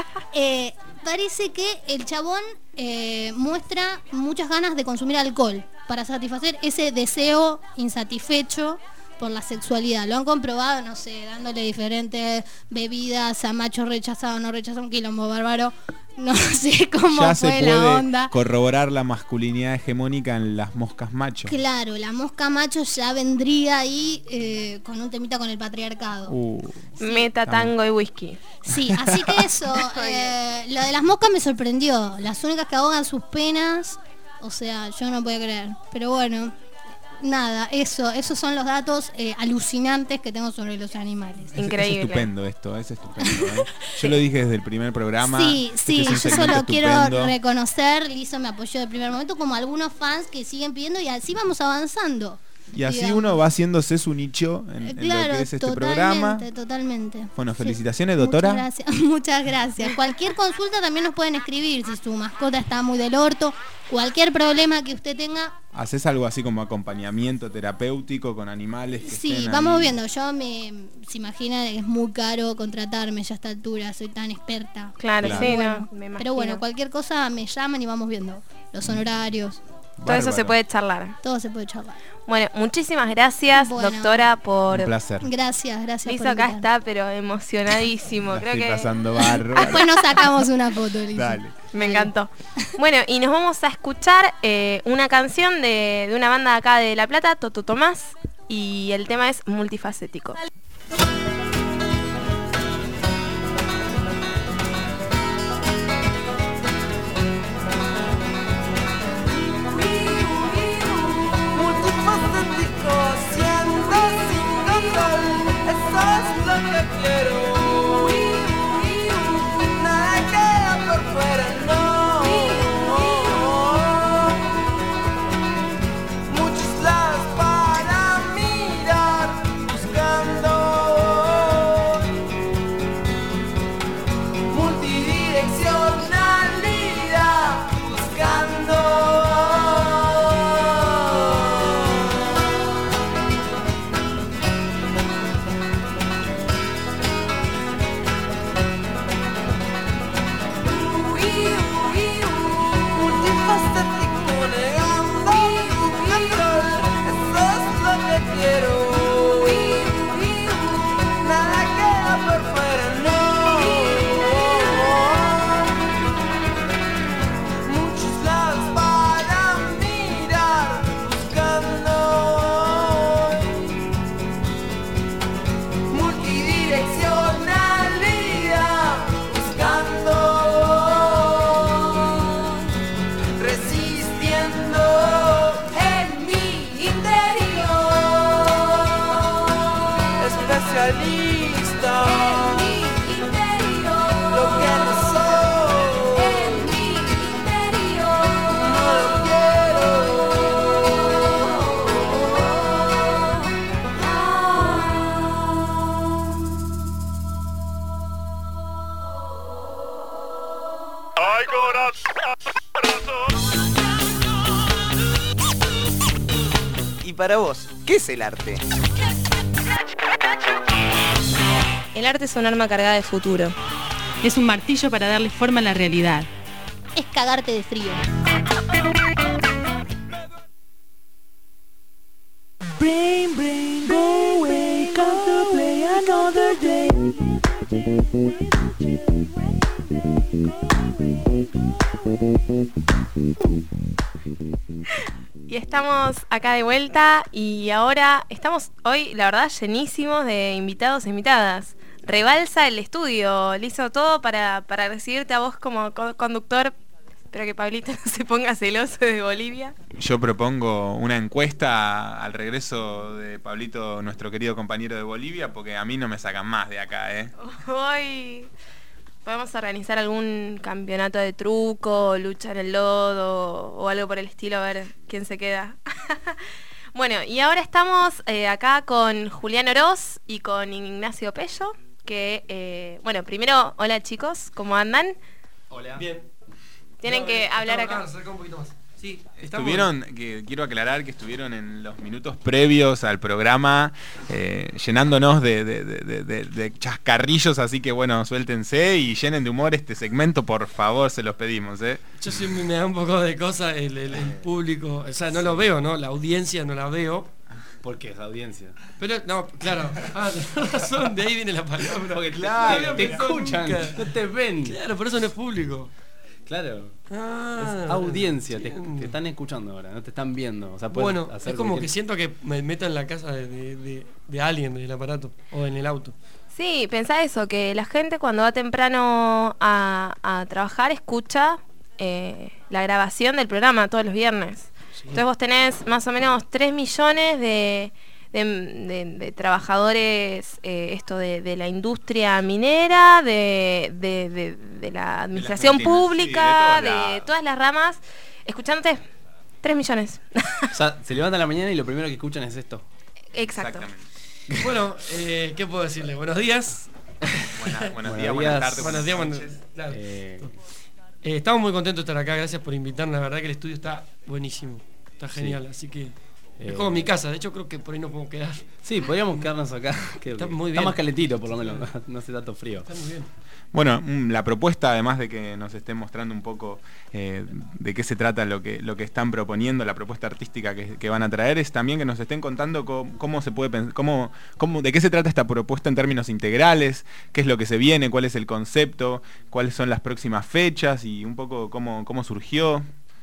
eh, parece que el chabón eh, muestra muchas ganas de consumir alcohol para satisfacer ese deseo insatisfecho por la sexualidad. Lo han comprobado, no sé, dándole diferentes bebidas a machos rechazados, no rechazados, un quilombo bárbaro. No sé cómo Ya fue se la puede onda. corroborar la masculinidad hegemónica en las moscas machos. Claro, la mosca macho ya vendría ahí eh, con un temita con el patriarcado. Uh, Meta, tango y whisky. Sí, así que eso, eh, lo de las moscas me sorprendió. Las únicas que ahogan sus penas, o sea, yo no puedo creer. Pero bueno, nada, eso, esos son los datos eh, alucinantes que tengo sobre los animales. Es- Es estupendo esto, es estupendo. ¿eh? Yo lo dije desde el primer programa. Sí, este sí, es un yo segmento solo quiero estupendo. reconocer, Lizo me apoyó de primer momento, como algunos fans que siguen pidiendo y así vamos avanzando. Y así digamos. uno va haciéndose su nicho en, en Claro, lo que es este totalmente, programa. totalmente. Bueno, Sí. felicitaciones, doctora. Muchas gracias, muchas gracias. Cualquier consulta también nos pueden escribir si su mascota está muy del orto, cualquier problema que usted tenga. ¿Haces algo así como acompañamiento terapéutico con animales que Sí, estén vamos ahí? viendo. Yo me se imagina que es muy caro contratarme ya a esta altura, soy tan experta. Claro, Claro. sí, Bueno, no, me imagino. pero bueno, cualquier cosa me llaman y vamos viendo los honorarios. Todo eso se puede charlar. Todo se puede charlar. Bueno, muchísimas gracias, Bueno. doctora, por... Un placer. Gracias, gracias. Lizo por acá invitarme. está, pero emocionadísimo. La Creo estoy que pasando barro. Después nos sacamos una foto, Lizo. Dale. me encantó. Bueno, y nos vamos a escuchar eh, una canción de, de una banda acá de La Plata, Toto Tomás, y el tema es Multifacético. Multifacético, siendo sin control, eso es lo que quiero. Nada queda por fuera, no. Muchos lados para mirar, buscando multidireccionalidad, buscando. Multifacético, negando control, eso es lo que quiero. Nada queda por fuera, no. Muchos lados para mirar, buscando multidireccionalidad, buscando, resistiendo en mi interior, especialista en mi interior, lo que no soy en mi interior, no lo quiero. Ay, corazón. Y para vos, ¿qué es el arte? El arte es un arma cargada de futuro. Es un martillo para darle forma a la realidad. Es cagarte de frío. Brain, brain, go away, come to play another day. Y estamos acá de vuelta y ahora estamos hoy, la verdad, llenísimos de invitados e invitadas. Rebalsa el estudio, le hizo todo para, para recibirte a vos como co- conductor. Espero que Pablito no se ponga celoso de Bolivia. Yo propongo una encuesta al regreso de Pablito, nuestro querido compañero de Bolivia, porque a mí no me sacan más de acá, ¿eh? Hoy podemos organizar algún campeonato de truco, lucha en el lodo o algo por el estilo, a ver quién se queda. Bueno, y ahora estamos eh, acá con Julián Oroz y con Ignacio Pello, que, eh, bueno, primero, hola chicos, ¿cómo andan? Hola. Bien. Tienen No, que eh, hablar acá. acá. Acerca un poquito más. Sí, Estuvieron, que quiero aclarar que estuvieron en los minutos previos al programa eh, llenándonos de, de, de, de, de chascarrillos, así que bueno, suéltense y llenen de humor este segmento, por favor, se los pedimos, ¿eh? Yo siempre me da un poco de cosa el, el, el público, o sea, no lo veo, ¿no? La audiencia no la veo. ¿Por qué es la audiencia? Pero, no, claro, ah, tenés razón, de ahí viene la palabra. Porque claro, No había te pensado escuchan, nunca. no te ven. Claro, por eso no es público. Claro. Ah, es audiencia, te, te están escuchando ahora, no te están viendo. O sea, puedes bueno, hacer es como cualquier- que siento que me meto en la casa de, de, de, de alguien del aparato o en el auto. Sí, pensá eso, que la gente cuando va temprano a, a trabajar escucha eh, la grabación del programa todos los viernes. Sí. Entonces vos tenés más o menos tres millones de, de, de- de trabajadores, eh, esto de, de la industria minera, de, de, de- de la administración multinacionales, pública, sí, de todos de lados. todas las ramas, escuchándote. tres millones. O sea, se levantan a la mañana y lo primero que escuchan es esto. Exacto. Bueno, eh, ¿qué puedo decirle? Buenos días. Buena- buenos Buenos días, buenas días. tardes, Buenos días, buenas buenos- noches. claro. Eh, Eh, estamos muy contentos de estar acá, gracias por invitarnos, la verdad que el estudio está buenísimo, está Sí. genial, así que Eh, es como mi casa, de hecho creo que por ahí nos podemos quedar. Sí, podríamos quedarnos acá. que- Está que- muy está bien. más calentito, por lo menos. No, no hace tanto frío. Está muy bien. Bueno, mm, la propuesta, además de que nos estén mostrando un poco eh, de qué se trata lo que, lo que están proponiendo, la propuesta artística que, que van a traer, es también que nos estén contando cómo, cómo se puede pensar, cómo, cómo, de qué se trata esta propuesta en términos integrales, qué es lo que se viene, cuál es el concepto, cuáles son las próximas fechas y un poco cómo, cómo surgió.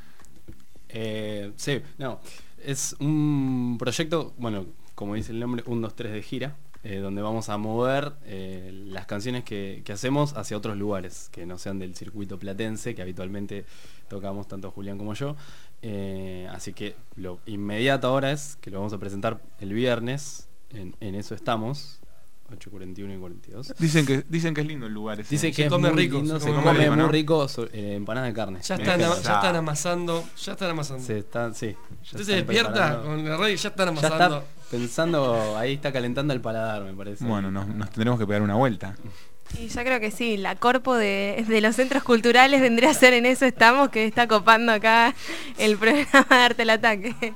Eh, sí, no. Es un proyecto, bueno, como dice el nombre, un, dos, tres de gira, eh, donde vamos a mover eh, las canciones que, que hacemos hacia otros lugares, que no sean del circuito platense, que habitualmente tocamos tanto Julián como yo. Eh, así que lo inmediato ahora es que lo vamos a presentar el viernes, en, en eso estamos, ocho cuarenta y uno y cuarenta y dos. Dicen que, dicen que es lindo el lugar ese. Dicen que Se es come muy rico, lindo, se se come come rico, muy ¿no? rico, so- eh, empanadas de carne. Ya Mirá están, que ama- pensá. ya están amasando, ya están amasando. Se está, sí. ya Usted se están despierta preparando. con la radio y ya están Ya amasando. está pensando, ahí está calentando el paladar, me parece. Bueno, nos, nos tendremos que pegar una vuelta. Y yo creo que sí, la corpo de, de los centros culturales vendría a ser En Eso Estamos, que está copando acá el programa de Arte el Ataque.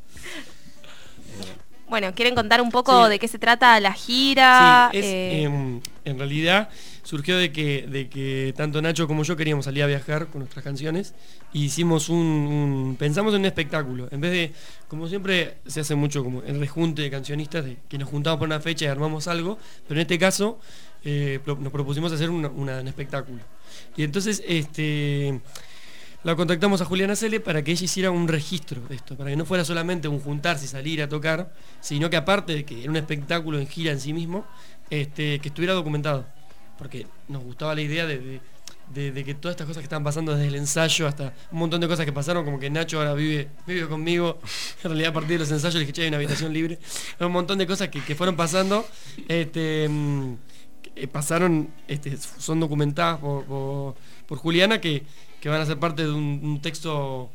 Bueno, ¿quieren contar un poco Sí. de qué se trata la gira? Sí, es, Eh, em, en realidad surgió de que, de que tanto Nacho como yo queríamos salir a viajar con nuestras canciones y hicimos un, un- pensamos en un espectáculo. En vez de, como siempre se hace mucho como el rejunte de cancionistas, de que nos juntamos por una fecha y armamos algo, pero en este caso eh, pro- nos propusimos hacer una- una- un espectáculo. Y entonces este la contactamos a Juliana Cele para que ella hiciera un registro de esto, para que no fuera solamente un juntarse y salir a tocar, sino que aparte de que era un espectáculo en gira en sí mismo, este, que estuviera documentado. Porque nos gustaba la idea de, de- de- de que todas estas cosas que estaban pasando desde el ensayo hasta un montón de cosas que pasaron, como que Nacho ahora vive, vive conmigo, en realidad a partir de los ensayos le dije, che, hay una habitación libre, un montón de cosas que, que fueron pasando, este, mm, que pasaron, este, son documentadas por, por, por Juliana, que, que van a ser parte de un, un texto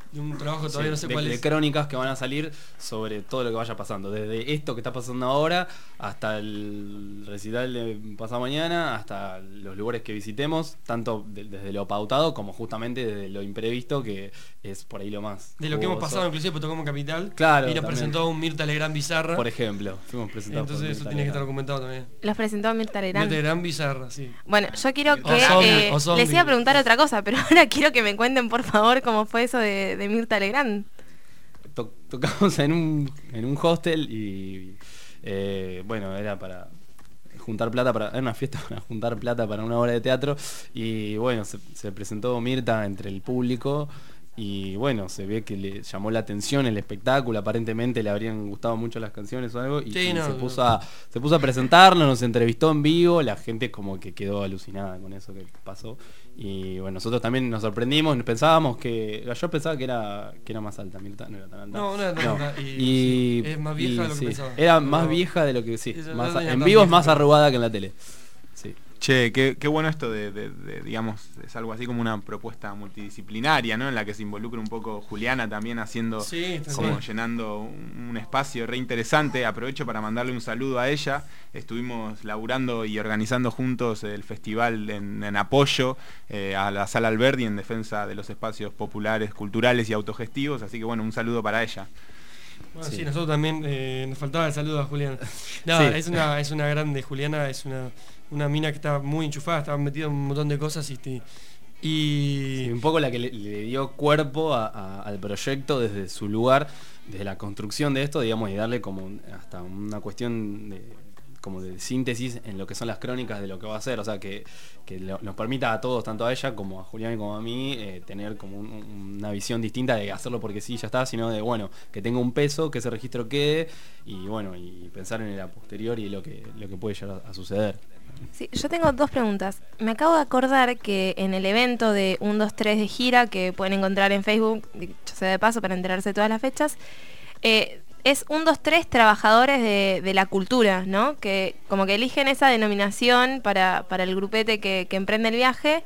de un trabajo que todavía Sí, no sé de, cuál de es. crónicas que van a salir sobre todo lo que vaya pasando, desde esto que está pasando ahora hasta el recital de pasado mañana, hasta los lugares que visitemos, tanto de- desde lo pautado como justamente desde lo imprevisto, que es por ahí lo más De lo que hemos jugoso. pasado, inclusive pues tocamos en Capital. Claro, Y nos también. presentó un Mirta Legrand Bizarra. Por ejemplo, fuimos presentados por Entonces eso Mirta tiene que estar Legrand. documentado también. Los presentó Mirta Legrand. Mirta Legrand Bizarra, sí. Bueno, yo quiero que O zombie, eh, o zombie. les iba a preguntar otra cosa, pero ahora quiero que me cuenten por favor cómo fue eso de, de Mirta Legrand. To- tocamos en un, en un hostel y eh, bueno, era para juntar plata para era una fiesta para juntar plata para una obra de teatro y bueno, se, se presentó Mirta entre el público y bueno, se ve que le llamó la atención el espectáculo, aparentemente le habrían gustado mucho las canciones o algo y, Sí, y no, se no. puso a se puso a presentarnos, nos entrevistó en vivo, la gente como que quedó alucinada con eso que pasó y bueno, nosotros también nos sorprendimos, pensábamos que yo pensaba que era que era más alta, Mirta no era tan alta. No, no era tan alta, y y- sí, es más vieja y de lo que sí, pensaba. Era Pero- más vieja de lo que sí, Ella más- no tenía en tan vivo es vieja, más pero- arrugada que en la tele. Sí. Che, qué, qué bueno esto de, de- de, digamos, es algo así como una propuesta multidisciplinaria, ¿no? En la que se involucra un poco Juliana también haciendo, Sí, está como bien. llenando un, un espacio re interesante. Aprovecho para mandarle un saludo a ella. Estuvimos laburando y organizando juntos el festival en, en apoyo eh, a la Sala Alberdi en defensa de los espacios populares, culturales y autogestivos. Así que bueno, un saludo para ella. Bueno, sí. Sí. nosotros también eh, nos faltaba el saludo a Juliana. No, Sí. es una es una grande, Juliana es una, una mina que está muy enchufada, estaba metida en un montón de cosas y este, y Sí, un poco la que le, le dio cuerpo a- a- al proyecto desde su lugar, desde la construcción de esto, digamos, y darle como un- hasta una cuestión de como de síntesis en lo que son las crónicas de lo que va a hacer, o sea, que, que lo- nos permita a todos, tanto a ella como a Julián y como a mí, eh, tener como un- una visión distinta de hacerlo porque sí, ya está, sino de, bueno, que tenga un peso, que ese registro quede, y bueno, y pensar en el a posteriori y lo que, lo que puede llegar a, a suceder. Sí, yo tengo dos preguntas. Me acabo de acordar que en el evento de un dos tres de gira, que pueden encontrar en Facebook, dicho sea de paso para enterarse de todas las fechas, eh, es un dos tres trabajadores de, de la cultura, ¿no? Que como que eligen esa denominación para, para el grupete que, que emprende el viaje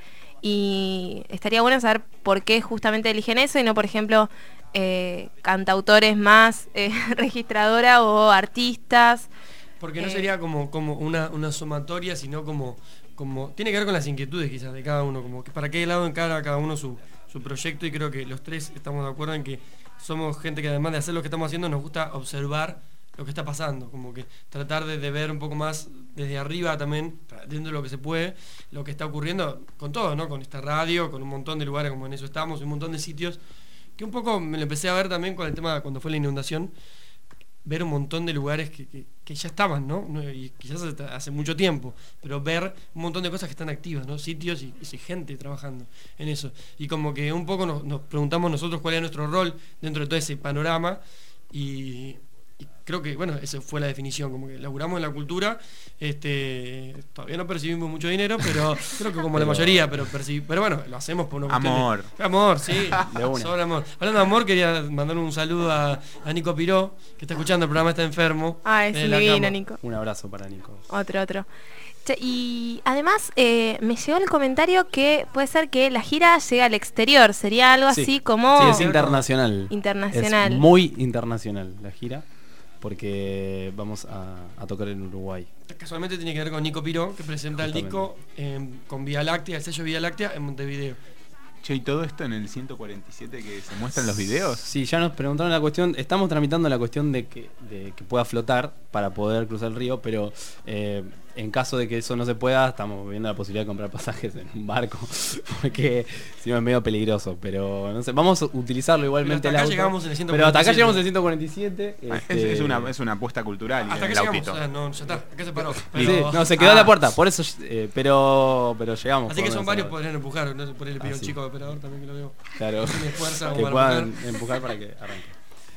y estaría bueno saber por qué justamente eligen eso y no, por ejemplo, eh, cantautores más, eh, registradora o artistas. porque no Eh, sería como, como una, una sumatoria, sino como, como. Tiene que ver con las inquietudes quizás de cada uno, como que para qué lado encara cada uno su, su proyecto, y creo que los tres estamos de acuerdo en que somos gente que además de hacer lo que estamos haciendo, nos gusta observar lo que está pasando, como que tratar de, de ver un poco más desde arriba también, dentro de lo que se puede, lo que está ocurriendo con todo, ¿no? Con esta radio, con un montón de lugares como en eso estamos, un montón de sitios, que un poco me lo empecé a ver también con el tema cuando fue la inundación, ver un montón de lugares que, que, que ya estaban, ¿no? No, y quizás hace, hace mucho tiempo, pero ver un montón de cosas que están activas, ¿no? Sitios y, y gente trabajando en eso. Y como que un poco nos, nos preguntamos nosotros cuál es nuestro rol dentro de todo ese panorama, y, y creo que, bueno, esa fue la definición, como que laburamos en la cultura, este, todavía no percibimos mucho dinero, pero creo que como la Pero- mayoría, pero percibi- pero bueno, lo hacemos por una cuestión de- Amor. amor, sí, De una. sobre amor. Hablando de amor, quería mandar un saludo a, a Nico Piró, que está escuchando el programa, está enfermo. Ah, es en un la divino, cama. Nico. Un abrazo para Nico. Otro, otro. Che, y además eh, me llegó el comentario que puede ser que la gira llega al exterior. Sería algo Sí. así como... Sí, es internacional. Internacional. Es muy internacional la gira, porque vamos a, a tocar en Uruguay. Casualmente tiene que ver con Nico Piró, que presenta el disco eh, con Vía Láctea, el sello Vía Láctea en Montevideo. Che, ¿y todo esto en el ciento cuarenta y siete que se muestran los videos? Sí, ya nos preguntaron la cuestión, estamos tramitando la cuestión de que, de que pueda flotar para poder cruzar el río, pero eh, en caso de que eso no se pueda, estamos viendo la posibilidad de comprar pasajes en un barco, porque si no es medio peligroso, pero no sé, vamos a utilizarlo igualmente Pero hasta acá el auto. llegamos en el Pero hasta acá ciento llegamos en el ciento cuarenta y siete. Ah, es, este, es una, es una apuesta cultural y Hasta en que el llegamos, autito. ah, no, ya está, acá se paró. Sí, Pero- no, se quedó Ah. en la puerta, por eso, eh, pero pero llegamos. Así por que lo son menos varios ahora. podrían empujar, no sé, por ahí le pido Ah, a un sí. chico de operador también que lo veo. Claro, Tiene fuerza que como para puedan empujar. empujar para que arranque.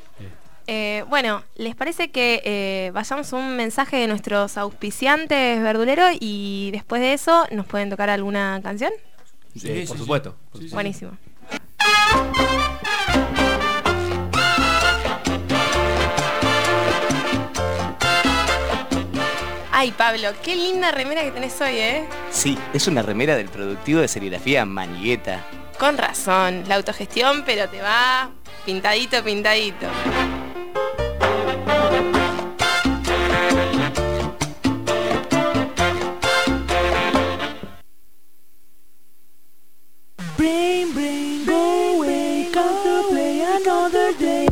Eh, bueno, ¿les parece que eh, vayamos a un mensaje de nuestros auspiciantes verduleros y después de eso nos pueden tocar alguna canción? Sí, Sí, por sí, supuesto. sí. por Sí, sí. Buenísimo. Ay, Pablo, qué linda remera que tenés hoy, ¿eh? Sí, es una remera del productivo de serigrafía Manigueta. Con razón, la autogestión, pero te va pintadito, pintadito. Brain, brain, go away, come to play another day.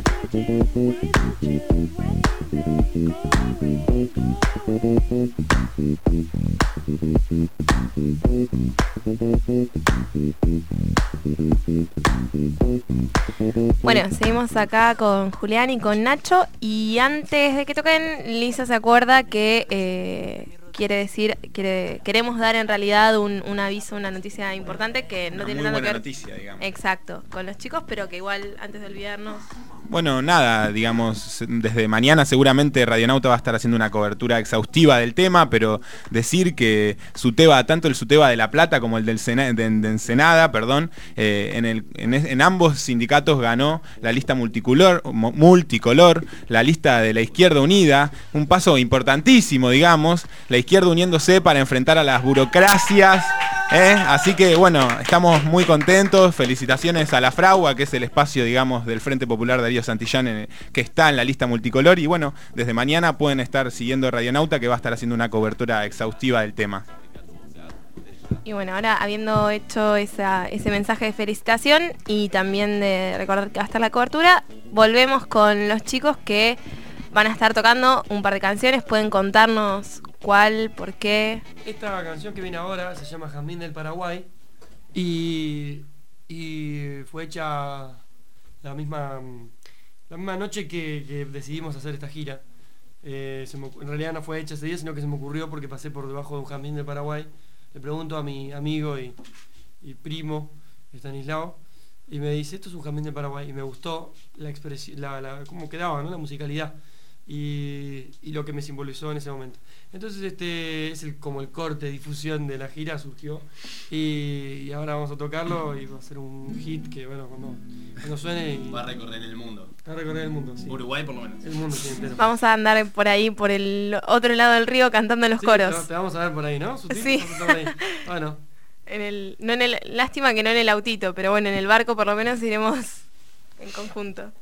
Bueno, seguimos acá con Julián y con Nacho. Y antes de que toquen, Lisa se acuerda que eh, quiere decir, quiere, queremos dar en realidad un, un aviso, una noticia importante que no Una tiene muy nada buena que ver. noticia, digamos. Exacto, con los chicos, pero que igual antes de olvidarnos. Bueno, nada, digamos, desde mañana seguramente Radionauta va a estar haciendo una cobertura exhaustiva del tema, pero decir que Suteba, tanto el Suteba de La Plata como el del Sena, de, de Ensenada, perdón, eh, en, el, en, en ambos sindicatos ganó la lista multicolor, multicolor, la lista de la Izquierda Unida, un paso importantísimo, digamos, la izquierda uniéndose para enfrentar a las burocracias. ¿Eh? Así que bueno, estamos muy contentos, felicitaciones a la Fragua, que es el espacio, digamos, del Frente Popular Darío Santillán, en el, que está en la lista multicolor, y bueno, desde mañana pueden estar siguiendo Radionauta, que va a estar haciendo una cobertura exhaustiva del tema. Y bueno, ahora habiendo hecho esa, ese mensaje de felicitación y también de recordar que va a estar la cobertura, volvemos con los chicos que van a estar tocando un par de canciones. Pueden contarnos cuál, por qué. Esta canción que viene ahora se llama Jazmín del Paraguay y, y fue hecha la misma, la misma noche que, que decidimos hacer esta gira. Eh, se me, en realidad no fue hecha ese día, sino que se me ocurrió porque pasé por debajo de un jazmín del Paraguay. Le pregunto a mi amigo y, y primo, Estanislao, y me dice, esto es un jazmín del Paraguay, y me gustó la expresión, la, la, cómo quedaba, ¿no? La musicalidad y, y lo que me simbolizó en ese momento. Entonces este es el, como el corte, difusión de la gira surgió y, y ahora vamos a tocarlo y va a ser un hit que bueno, cuando, cuando suene y va a recorrer el mundo. Va a recorrer el mundo, sí. Uruguay por lo menos. El mundo, sí, entero. Vamos a andar por ahí, por el otro lado del río, cantando los sí, coros. Te, te vamos a ver por ahí, ¿no? Sutil, sí. por ahí. Bueno. En el, no en el, lástima que no en el autito, pero bueno, en el barco por lo menos iremos en conjunto.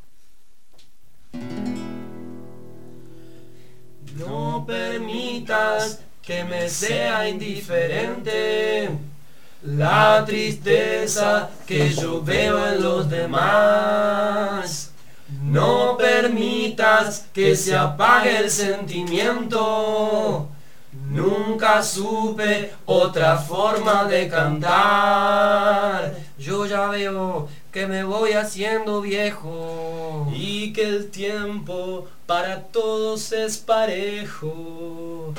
No permitas que me sea indiferente la tristeza que yo veo en los demás. No permitas que se apague el sentimiento. Nunca supe otra forma de cantar. Yo ya veo que me voy haciendo viejo y que el tiempo para todos es parejo,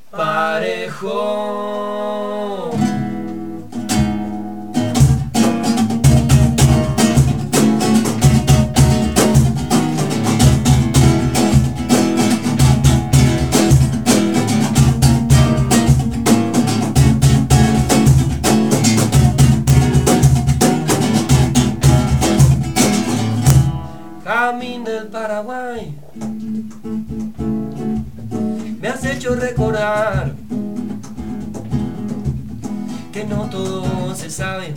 parejo. Jazmín del Paraguay, me has hecho recordar que no todo se sabe,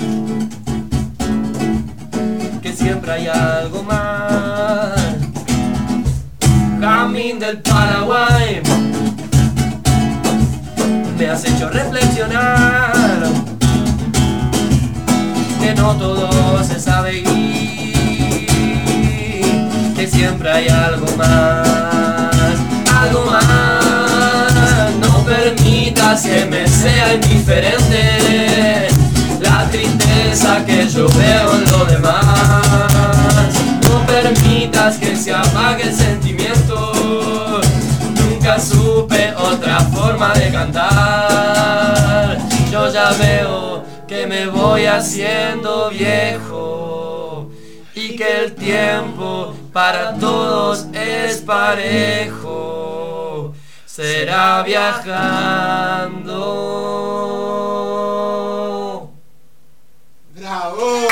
que siempre hay algo más. Jazmín del Paraguay, me has hecho reflexionar que no todo se sabe y que siempre hay algo más, algo más. No permitas que me sea indiferente la tristeza que yo veo en lo demás. No permitas que se apague el sentimiento. Nunca supe otra forma de cantar. Yo ya veo que me voy haciendo viejo y que el tiempo para todos es parejo. Será viajando. ¡Bravo!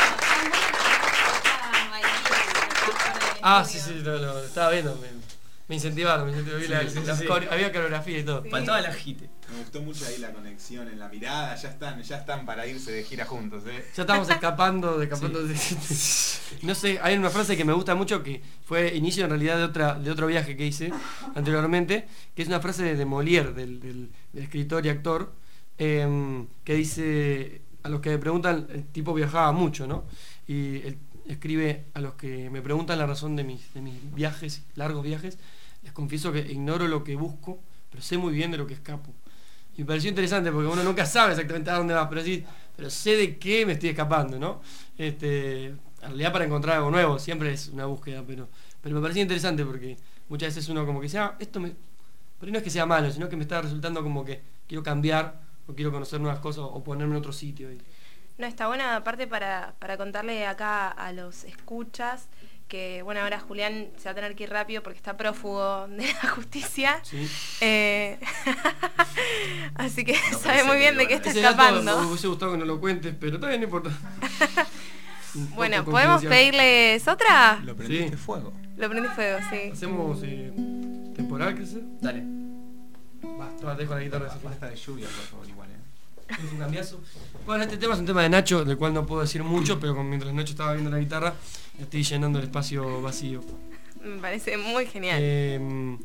Ah, sí, sí, lo, lo estaba viendo. Me, Me incentivaron, me incentivaron. Sí, la- sí, la- sí. core- había coreografía y todo. Faltaba el agite. Me gustó mucho ahí la conexión en la mirada, ya están, ya están para irse de gira juntos, ¿eh? Ya estamos escapando, de escapando de, no sé, hay una frase que me gusta mucho que fue inicio en realidad de otra de otro viaje que hice anteriormente, que es una frase de, de Molière, del, del- del escritor y actor, eh, que dice, a los que me preguntan, el tipo viajaba mucho, ¿no? Y él escribe, a los que me preguntan la razón de mis, de mis viajes, largos viajes, les confieso que ignoro lo que busco, pero sé muy bien de lo que escapo. Y me pareció interesante porque uno nunca sabe exactamente a dónde vas, pero sí, pero sé de qué me estoy escapando, ¿no? Este, en realidad para encontrar algo nuevo siempre es una búsqueda, pero, pero me pareció interesante porque muchas veces uno como que dice, ah, esto me... Pero no es que sea malo, sino que me está resultando como que quiero cambiar o quiero conocer nuevas cosas o ponerme en otro sitio. Y... No, está buena aparte para, para contarle acá a los escuchas que, bueno, ahora Julián se va a tener que ir rápido porque está prófugo de la justicia. Sí. Eh, así que No sabe pensé muy bien que de qué iban a- está Ese dato escapando. me hubiese gustado que no lo cuentes, pero todavía no importa. Un Bueno, poco ¿podemos confidencial. pedirles otra? Lo prendiste Sí. fuego. Lo prendí fuego, sí. Hacemos eh, temporal, ¿qué sé? Dale. Basta, dejo la guitarra. Basta, basta de lluvia, por favor, igual, ¿eh? Es un cambiazo. Bueno, este tema es un tema de Nacho, del cual no puedo decir mucho, pero con- mientras Nacho estaba viendo la guitarra, estoy llenando el espacio vacío. Me parece muy genial. Eh,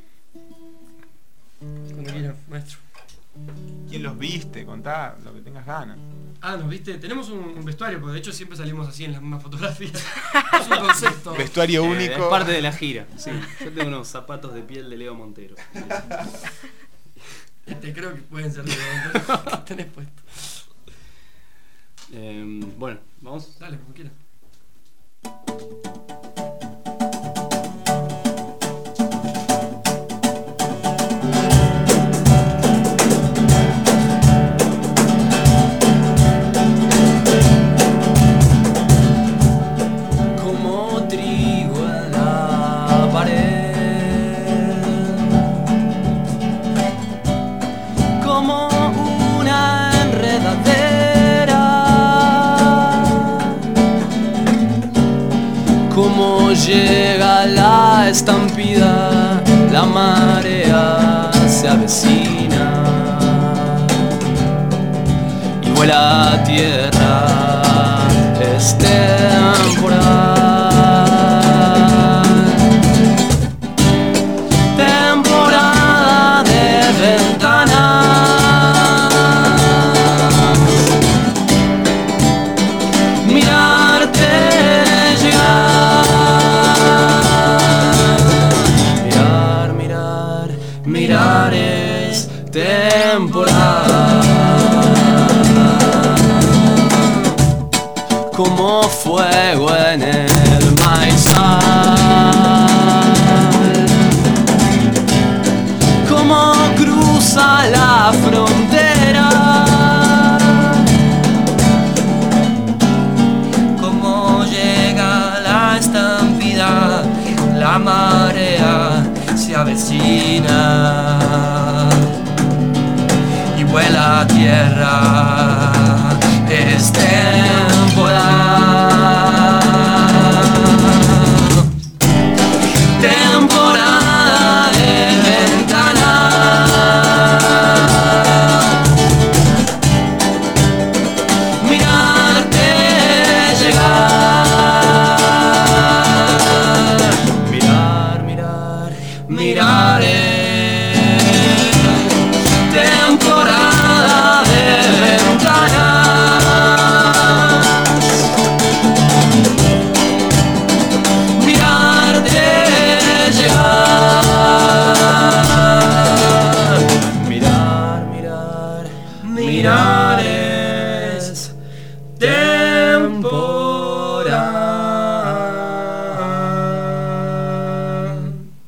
cuando quiera, maestro. ¿Quién los viste? Contá lo que tengas ganas. Ah, ¿nos viste? Tenemos un, un vestuario, porque de hecho siempre salimos así en las mismas fotografías. Es un concepto. Vestuario Eh, único. Es parte de la gira. Sí. Yo tengo unos zapatos de piel de Leo Montero. Este creo que pueden ser de Leo que tenés puesto. Eh, bueno, vamos. Dale, como quieras. Como trigo en la pared, como una enredadera, como llega la estampida, la marea se avecina y vuela a tierra. Es temporal, temporada de ventanas, mirarte llegar, mirar, mirar, mirar es temporal. Como fuego en el maizal, como cruza la frontera, como llega la estampida, la marea se avecina y vuela a tierra. Es temporada, temporada de ventanas, mirarte llegar, mirar, mirar, mirar es temporada de ventanas. Mirar es temporal.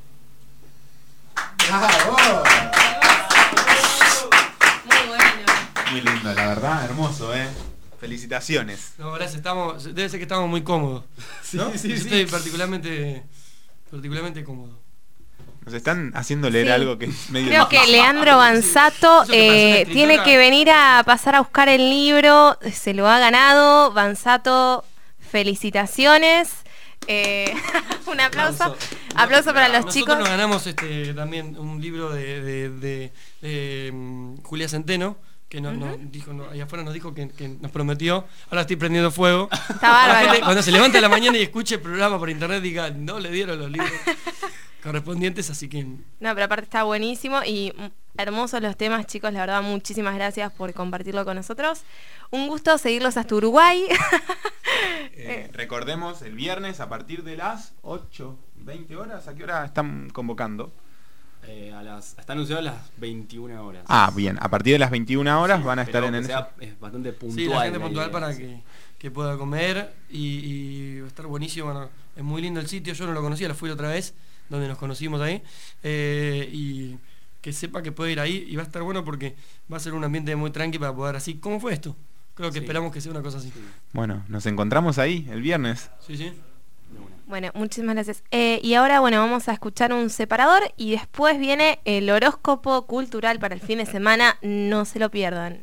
Muy lindo, la verdad, hermoso, ¿eh? Felicitaciones. No, gracias, estamos, debe ser que estamos muy cómodos. Sí, ¿no? sí, Yo sí. estoy particularmente, particularmente cómodo. Nos están haciendo leer Sí. algo que es medio Creo que difícil. Leandro Banzato Eso que parece una eh, escritora. tiene que venir a pasar a buscar el libro, se lo ha ganado. Banzato, felicitaciones. Eh, un aplauso. Aplauso para los Nosotros chicos. nos ganamos este, también un libro de, de, de, de, um, Julia Centeno, que nos, nos dijo, no, allá afuera nos dijo que, que nos prometió. Ahora estoy prendiendo fuego. Está bárbaro. La gente, cuando se levanta a la mañana y escuche el programa por internet, diga, no le dieron los libros correspondientes, así que... No, pero aparte está buenísimo y hermosos los temas, chicos. La verdad, muchísimas gracias por compartirlo con nosotros. Un gusto seguirlos hasta Uruguay. Eh, recordemos, el viernes a partir de las ocho, veinte horas, ¿a qué hora están convocando? Eh, a las, está anunciado a las veintiuna horas. Ah, bien, a partir de las veintiuna horas Sí, van a estar en que el... sea, es bastante puntual. Sí, la gente la puntual idea, para sí. que, que pueda comer y, y va a estar buenísimo. Bueno, es muy lindo el sitio, yo no lo conocía, lo fui otra vez, donde nos conocimos ahí. Eh, y que sepa que puede ir ahí y va a estar bueno porque va a ser un ambiente muy tranqui para poder así. ¿Cómo fue esto? Creo que Sí. esperamos que sea una cosa así. Bueno, nos encontramos ahí el viernes. Sí, sí. Bueno, muchísimas gracias. Eh, y ahora, bueno, vamos a escuchar un separador y después viene el horóscopo cultural para el fin de semana. No se lo pierdan.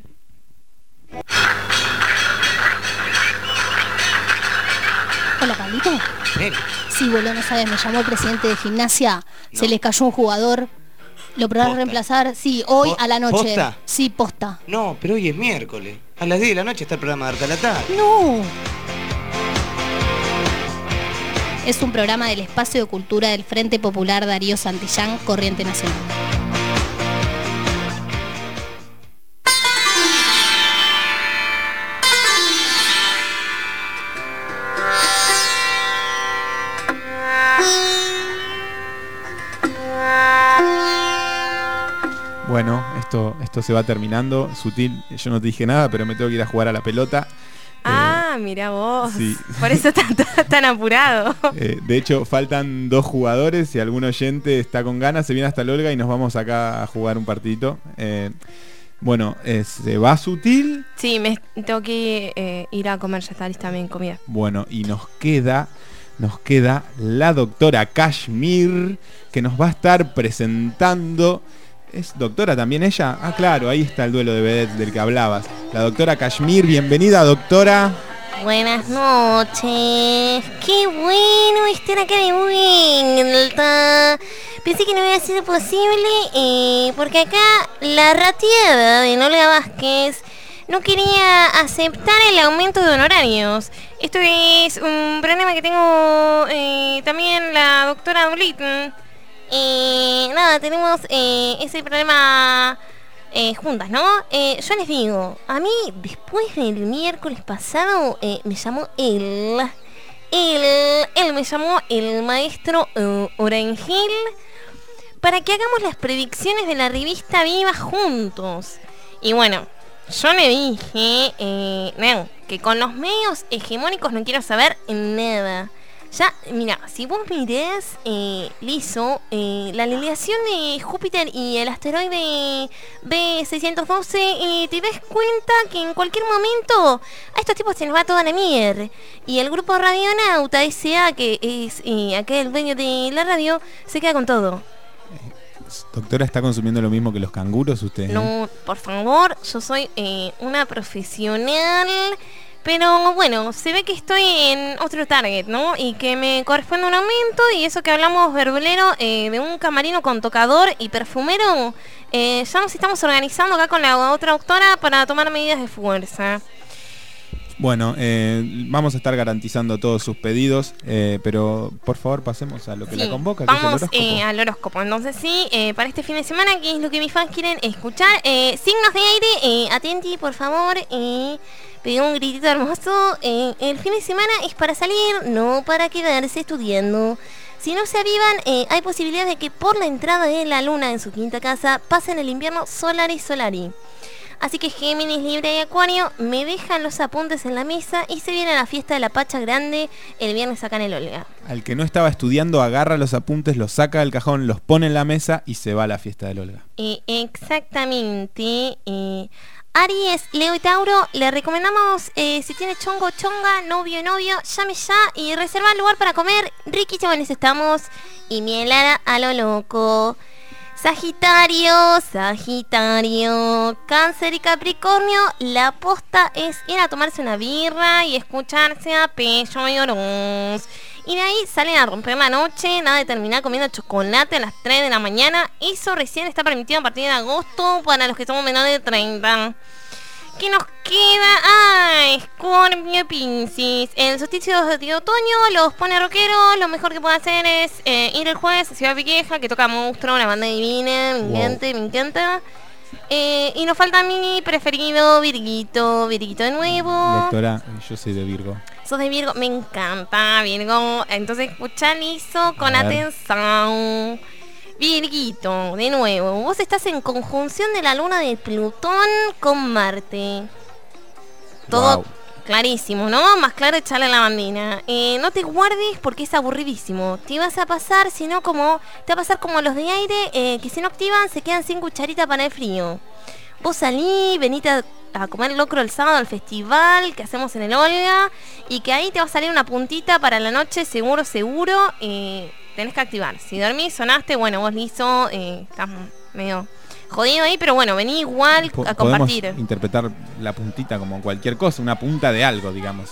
Hola, Pablito. Sí, boludo, no sabes, me llamó el presidente de gimnasia, No. se les cayó un jugador, lo podrás Posta. reemplazar, sí, hoy Po- a la noche. ¿Posta? Sí, posta. No, pero hoy es miércoles. A las diez de la noche está el programa de Arcalatá. No. Es un programa del Espacio de Cultura del Frente Popular Darío Santillán, Corriente Nacional. Bueno, esto, esto se va terminando. Sutil, yo no te dije nada, pero me tengo que ir a jugar a la pelota. Ah, mira vos. sí. Por eso tan, tan, tan apurado. Eh, de hecho, faltan dos jugadores. Si algún oyente está con ganas, se viene hasta el Olga y nos vamos acá a jugar un partidito. Eh, bueno, eh, se va Sutil. Sí, me tengo que eh, ir a comer, ya está lista mi comida. Bueno, y nos queda, nos queda la doctora Kashmir, que nos va a estar presentando. ¿Es doctora también ella? Ah, claro, ahí está el duelo de vedettes del que hablabas. La doctora Kashmir, bienvenida, doctora. Buenas noches. Qué bueno estar acá de vuelta. Pensé que no iba a ser posible eh, porque acá la rateada de Olga Vázquez no quería aceptar el aumento de honorarios. Esto es un problema que tengo eh, también la doctora Dolitton. Eh, nada, tenemos eh, ese problema eh, juntas, ¿no? Eh, yo les digo, a mí después del miércoles pasado eh, me llamó él, él, él me llamó el maestro uh, Orangel para que hagamos las predicciones de la revista Viva juntos. Y bueno, yo le dije, eh, no, que con los medios hegemónicos no quiero saber nada. Ya, mira, si vos mirás, eh, liso, eh, la alineación de Júpiter y el asteroide B seiscientos doce, eh, te das cuenta que en cualquier momento a estos tipos se nos va toda la mierda. Y el grupo Radionauta S A, que es eh, aquel dueño de la radio, se queda con todo. Doctora, ¿está consumiendo lo mismo que los canguros usted? No, por favor, yo soy eh, una profesional. Pero bueno, se ve que estoy en otro target, ¿no? Y que me corresponde un aumento. Y eso que hablamos verbolero eh, de un camarino con tocador y perfumero, eh, ya nos estamos organizando acá con la otra doctora para tomar medidas de fuerza. Bueno, eh, vamos a estar garantizando todos sus pedidos, eh, pero por favor pasemos a lo que Sí, la convoca, que vamos es el horóscopo. eh, al horóscopo. Entonces sí, eh, para este fin de semana, ¿qué es lo que mis fans quieren escuchar? Eh, signos de aire, eh, atenti por favor, eh, pedí un gritito hermoso. Eh, el fin de semana es para salir, no para quedarse estudiando. Si no se avivan, eh, hay posibilidades de que por la entrada de la luna en su quinta casa pasen el invierno Solari Solari. Así que Géminis, Libra y Acuario me dejan los apuntes en la mesa y se viene a la fiesta de la Pacha Grande el viernes acá en el Olga. Al que no estaba estudiando, agarra los apuntes, los saca del cajón, los pone en la mesa y se va a la fiesta del Olga. Eh, exactamente. Eh, Aries, Leo y Tauro, le recomendamos, eh, si tiene chongo, chonga, novio, novio, llame ya y reserva el lugar para comer. Ricky, chavales, estamos. Y mielara a lo loco. Sagitario, Sagitario, Cáncer y Capricornio, la posta es ir a tomarse una birra y escucharse a Pello y Oroz. Y de ahí salen a romper la noche, nada de terminar comiendo chocolate a las tres de la mañana. Eso recién está permitido a partir de agosto para los que somos menores de treinta. ¿Qué nos queda? Ah, Escorpio, Piscis. El solsticio de otoño los pone rockeros. Lo mejor que puede hacer es eh, ir el jueves a Ciudad Piqueja, que toca Monstruo, una banda divina. Me Wow. encanta, me encanta. Eh, y nos falta mi preferido, Virguito. Virguito de nuevo. Doctora, yo soy de Virgo. Sos de Virgo, me encanta Virgo. Entonces escuchan eso con A ver. atención. Virguito, de nuevo, vos estás en conjunción de la luna de Plutón con Marte. Todo Wow. clarísimo, ¿no? Más claro echarle la bandina. Eh, no te guardes porque es aburridísimo. Te vas a pasar, si no como, te va a pasar como los de aire, eh, que si no activan se quedan sin cucharita para el frío. Vos salí, venite a, a comer locro el sábado al festival que hacemos en el Olga, y que ahí te va a salir una puntita para la noche, seguro, seguro. Eh, tenés que activar. Si dormís, sonaste, bueno, vos liso, eh, estás medio jodido ahí, pero bueno, vení igual Po- a podemos compartir. interpretar la puntita como cualquier cosa, una punta de algo, digamos.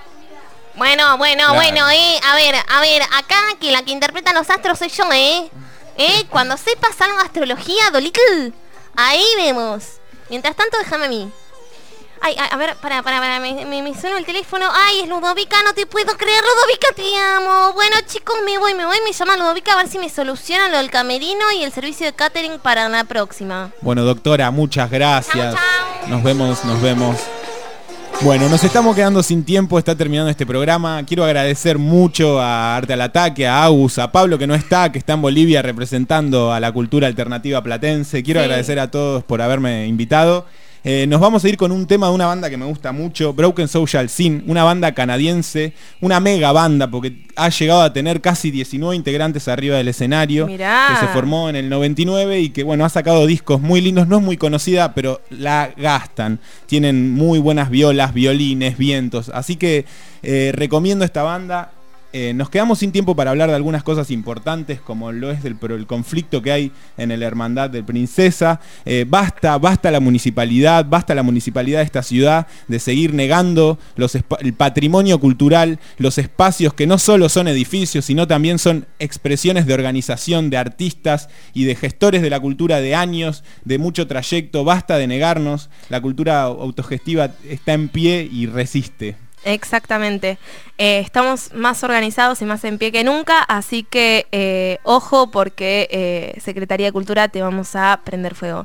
Bueno, bueno, Claro. bueno, eh, a ver, a ver, acá que la que interpreta los astros soy yo, eh. Eh, cuando sepas algo de astrología, Dolicle, ahí vemos. Mientras tanto, déjame a mí. Ay, a, a ver, para, para, para, me, me, me suena el teléfono. Ay, es Ludovica, no te puedo creer, Ludovica, te amo. Bueno, chicos, me voy, me voy, me llama Ludovica a ver si me solucionan lo del camerino y el servicio de catering para la próxima. Bueno, doctora, muchas gracias. Nos vemos, nos vemos. Bueno, nos estamos quedando sin tiempo, está terminando este programa. Quiero agradecer mucho a Arte al Ataque, a Agus, a Pablo que no está, que está en Bolivia representando a la cultura alternativa platense. Quiero Sí. agradecer a todos por haberme invitado. Eh, nos vamos a ir con un tema de una banda que me gusta mucho, Broken Social Scene, una banda canadiense, una mega banda porque ha llegado a tener casi diecinueve integrantes arriba del escenario, Mirá. que se formó en el noventa y nueve y que bueno, ha sacado discos muy lindos, no es muy conocida, pero la gastan. Tienen muy buenas violas, violines, vientos, así que eh, recomiendo esta banda. Eh, nos quedamos sin tiempo para hablar de algunas cosas importantes, como lo es del, pero el conflicto que hay en la Hermandad de Princesa. Eh, basta, basta la municipalidad, basta la municipalidad de esta ciudad de seguir negando los espa- el patrimonio cultural, los espacios que no solo son edificios, sino también son expresiones de organización de artistas y de gestores de la cultura de años, de mucho trayecto. Basta de negarnos, la cultura autogestiva está en pie y resiste. Exactamente. Eh, estamos más organizados y más en pie que nunca, así que eh, ojo porque eh, Secretaría de Cultura te vamos a prender fuego.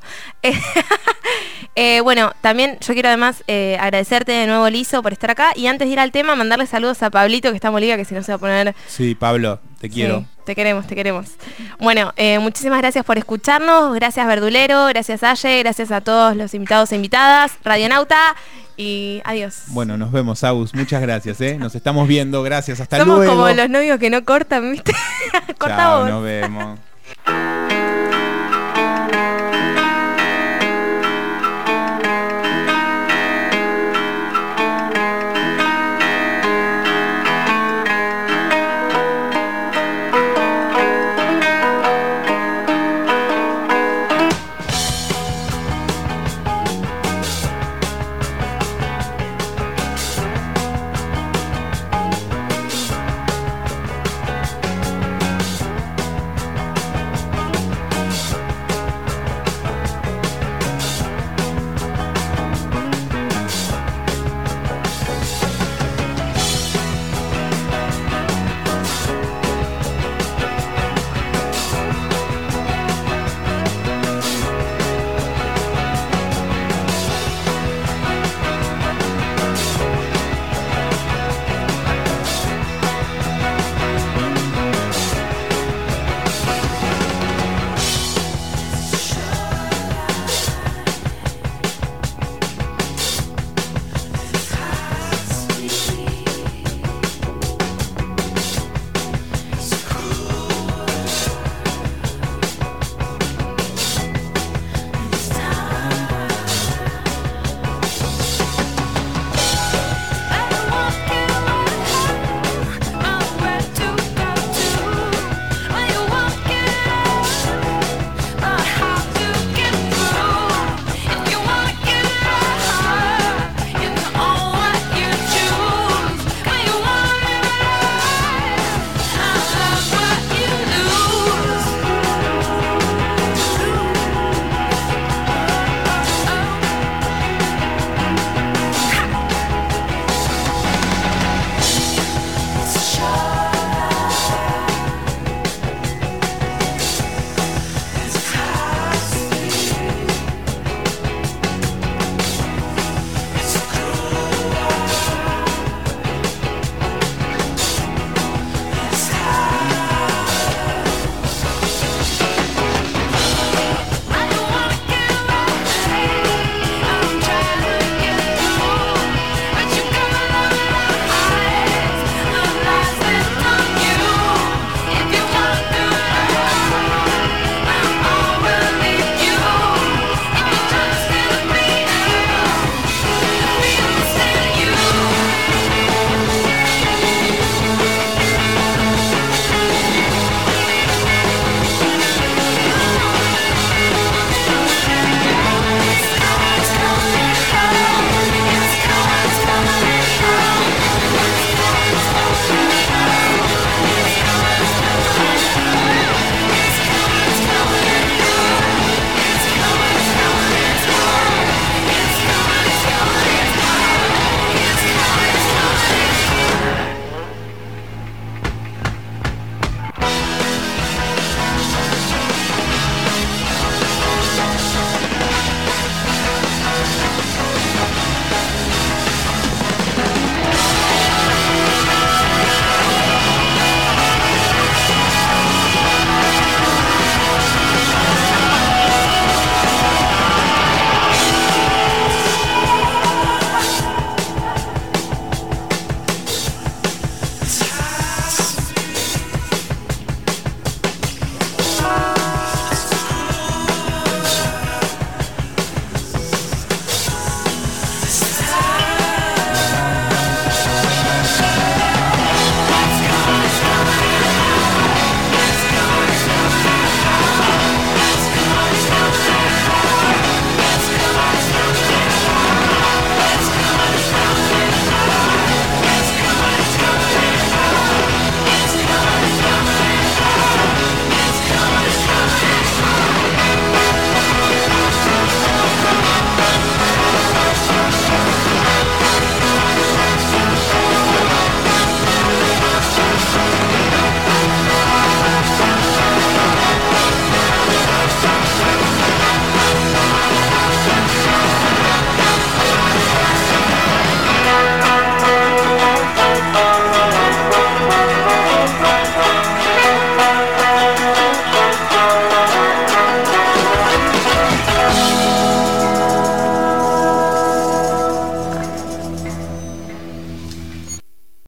Eh, bueno, también yo quiero además eh, agradecerte de nuevo, Liso, por estar acá, y antes de ir al tema, mandarle saludos a Pablito que está en Bolivia, que si no se va a poner... Sí, Pablo, te quiero. Sí, te queremos, te queremos. Bueno, eh, muchísimas gracias por escucharnos, gracias Verdulero, gracias Aye, gracias a todos los invitados e invitadas, Radionauta, y adiós. Bueno, nos vemos, Agus. Muchas gracias, ¿eh? Nos estamos viendo. Gracias. Hasta Somos luego. como los novios que no cortan, ¿viste? Corta Chao, vos. nos vemos.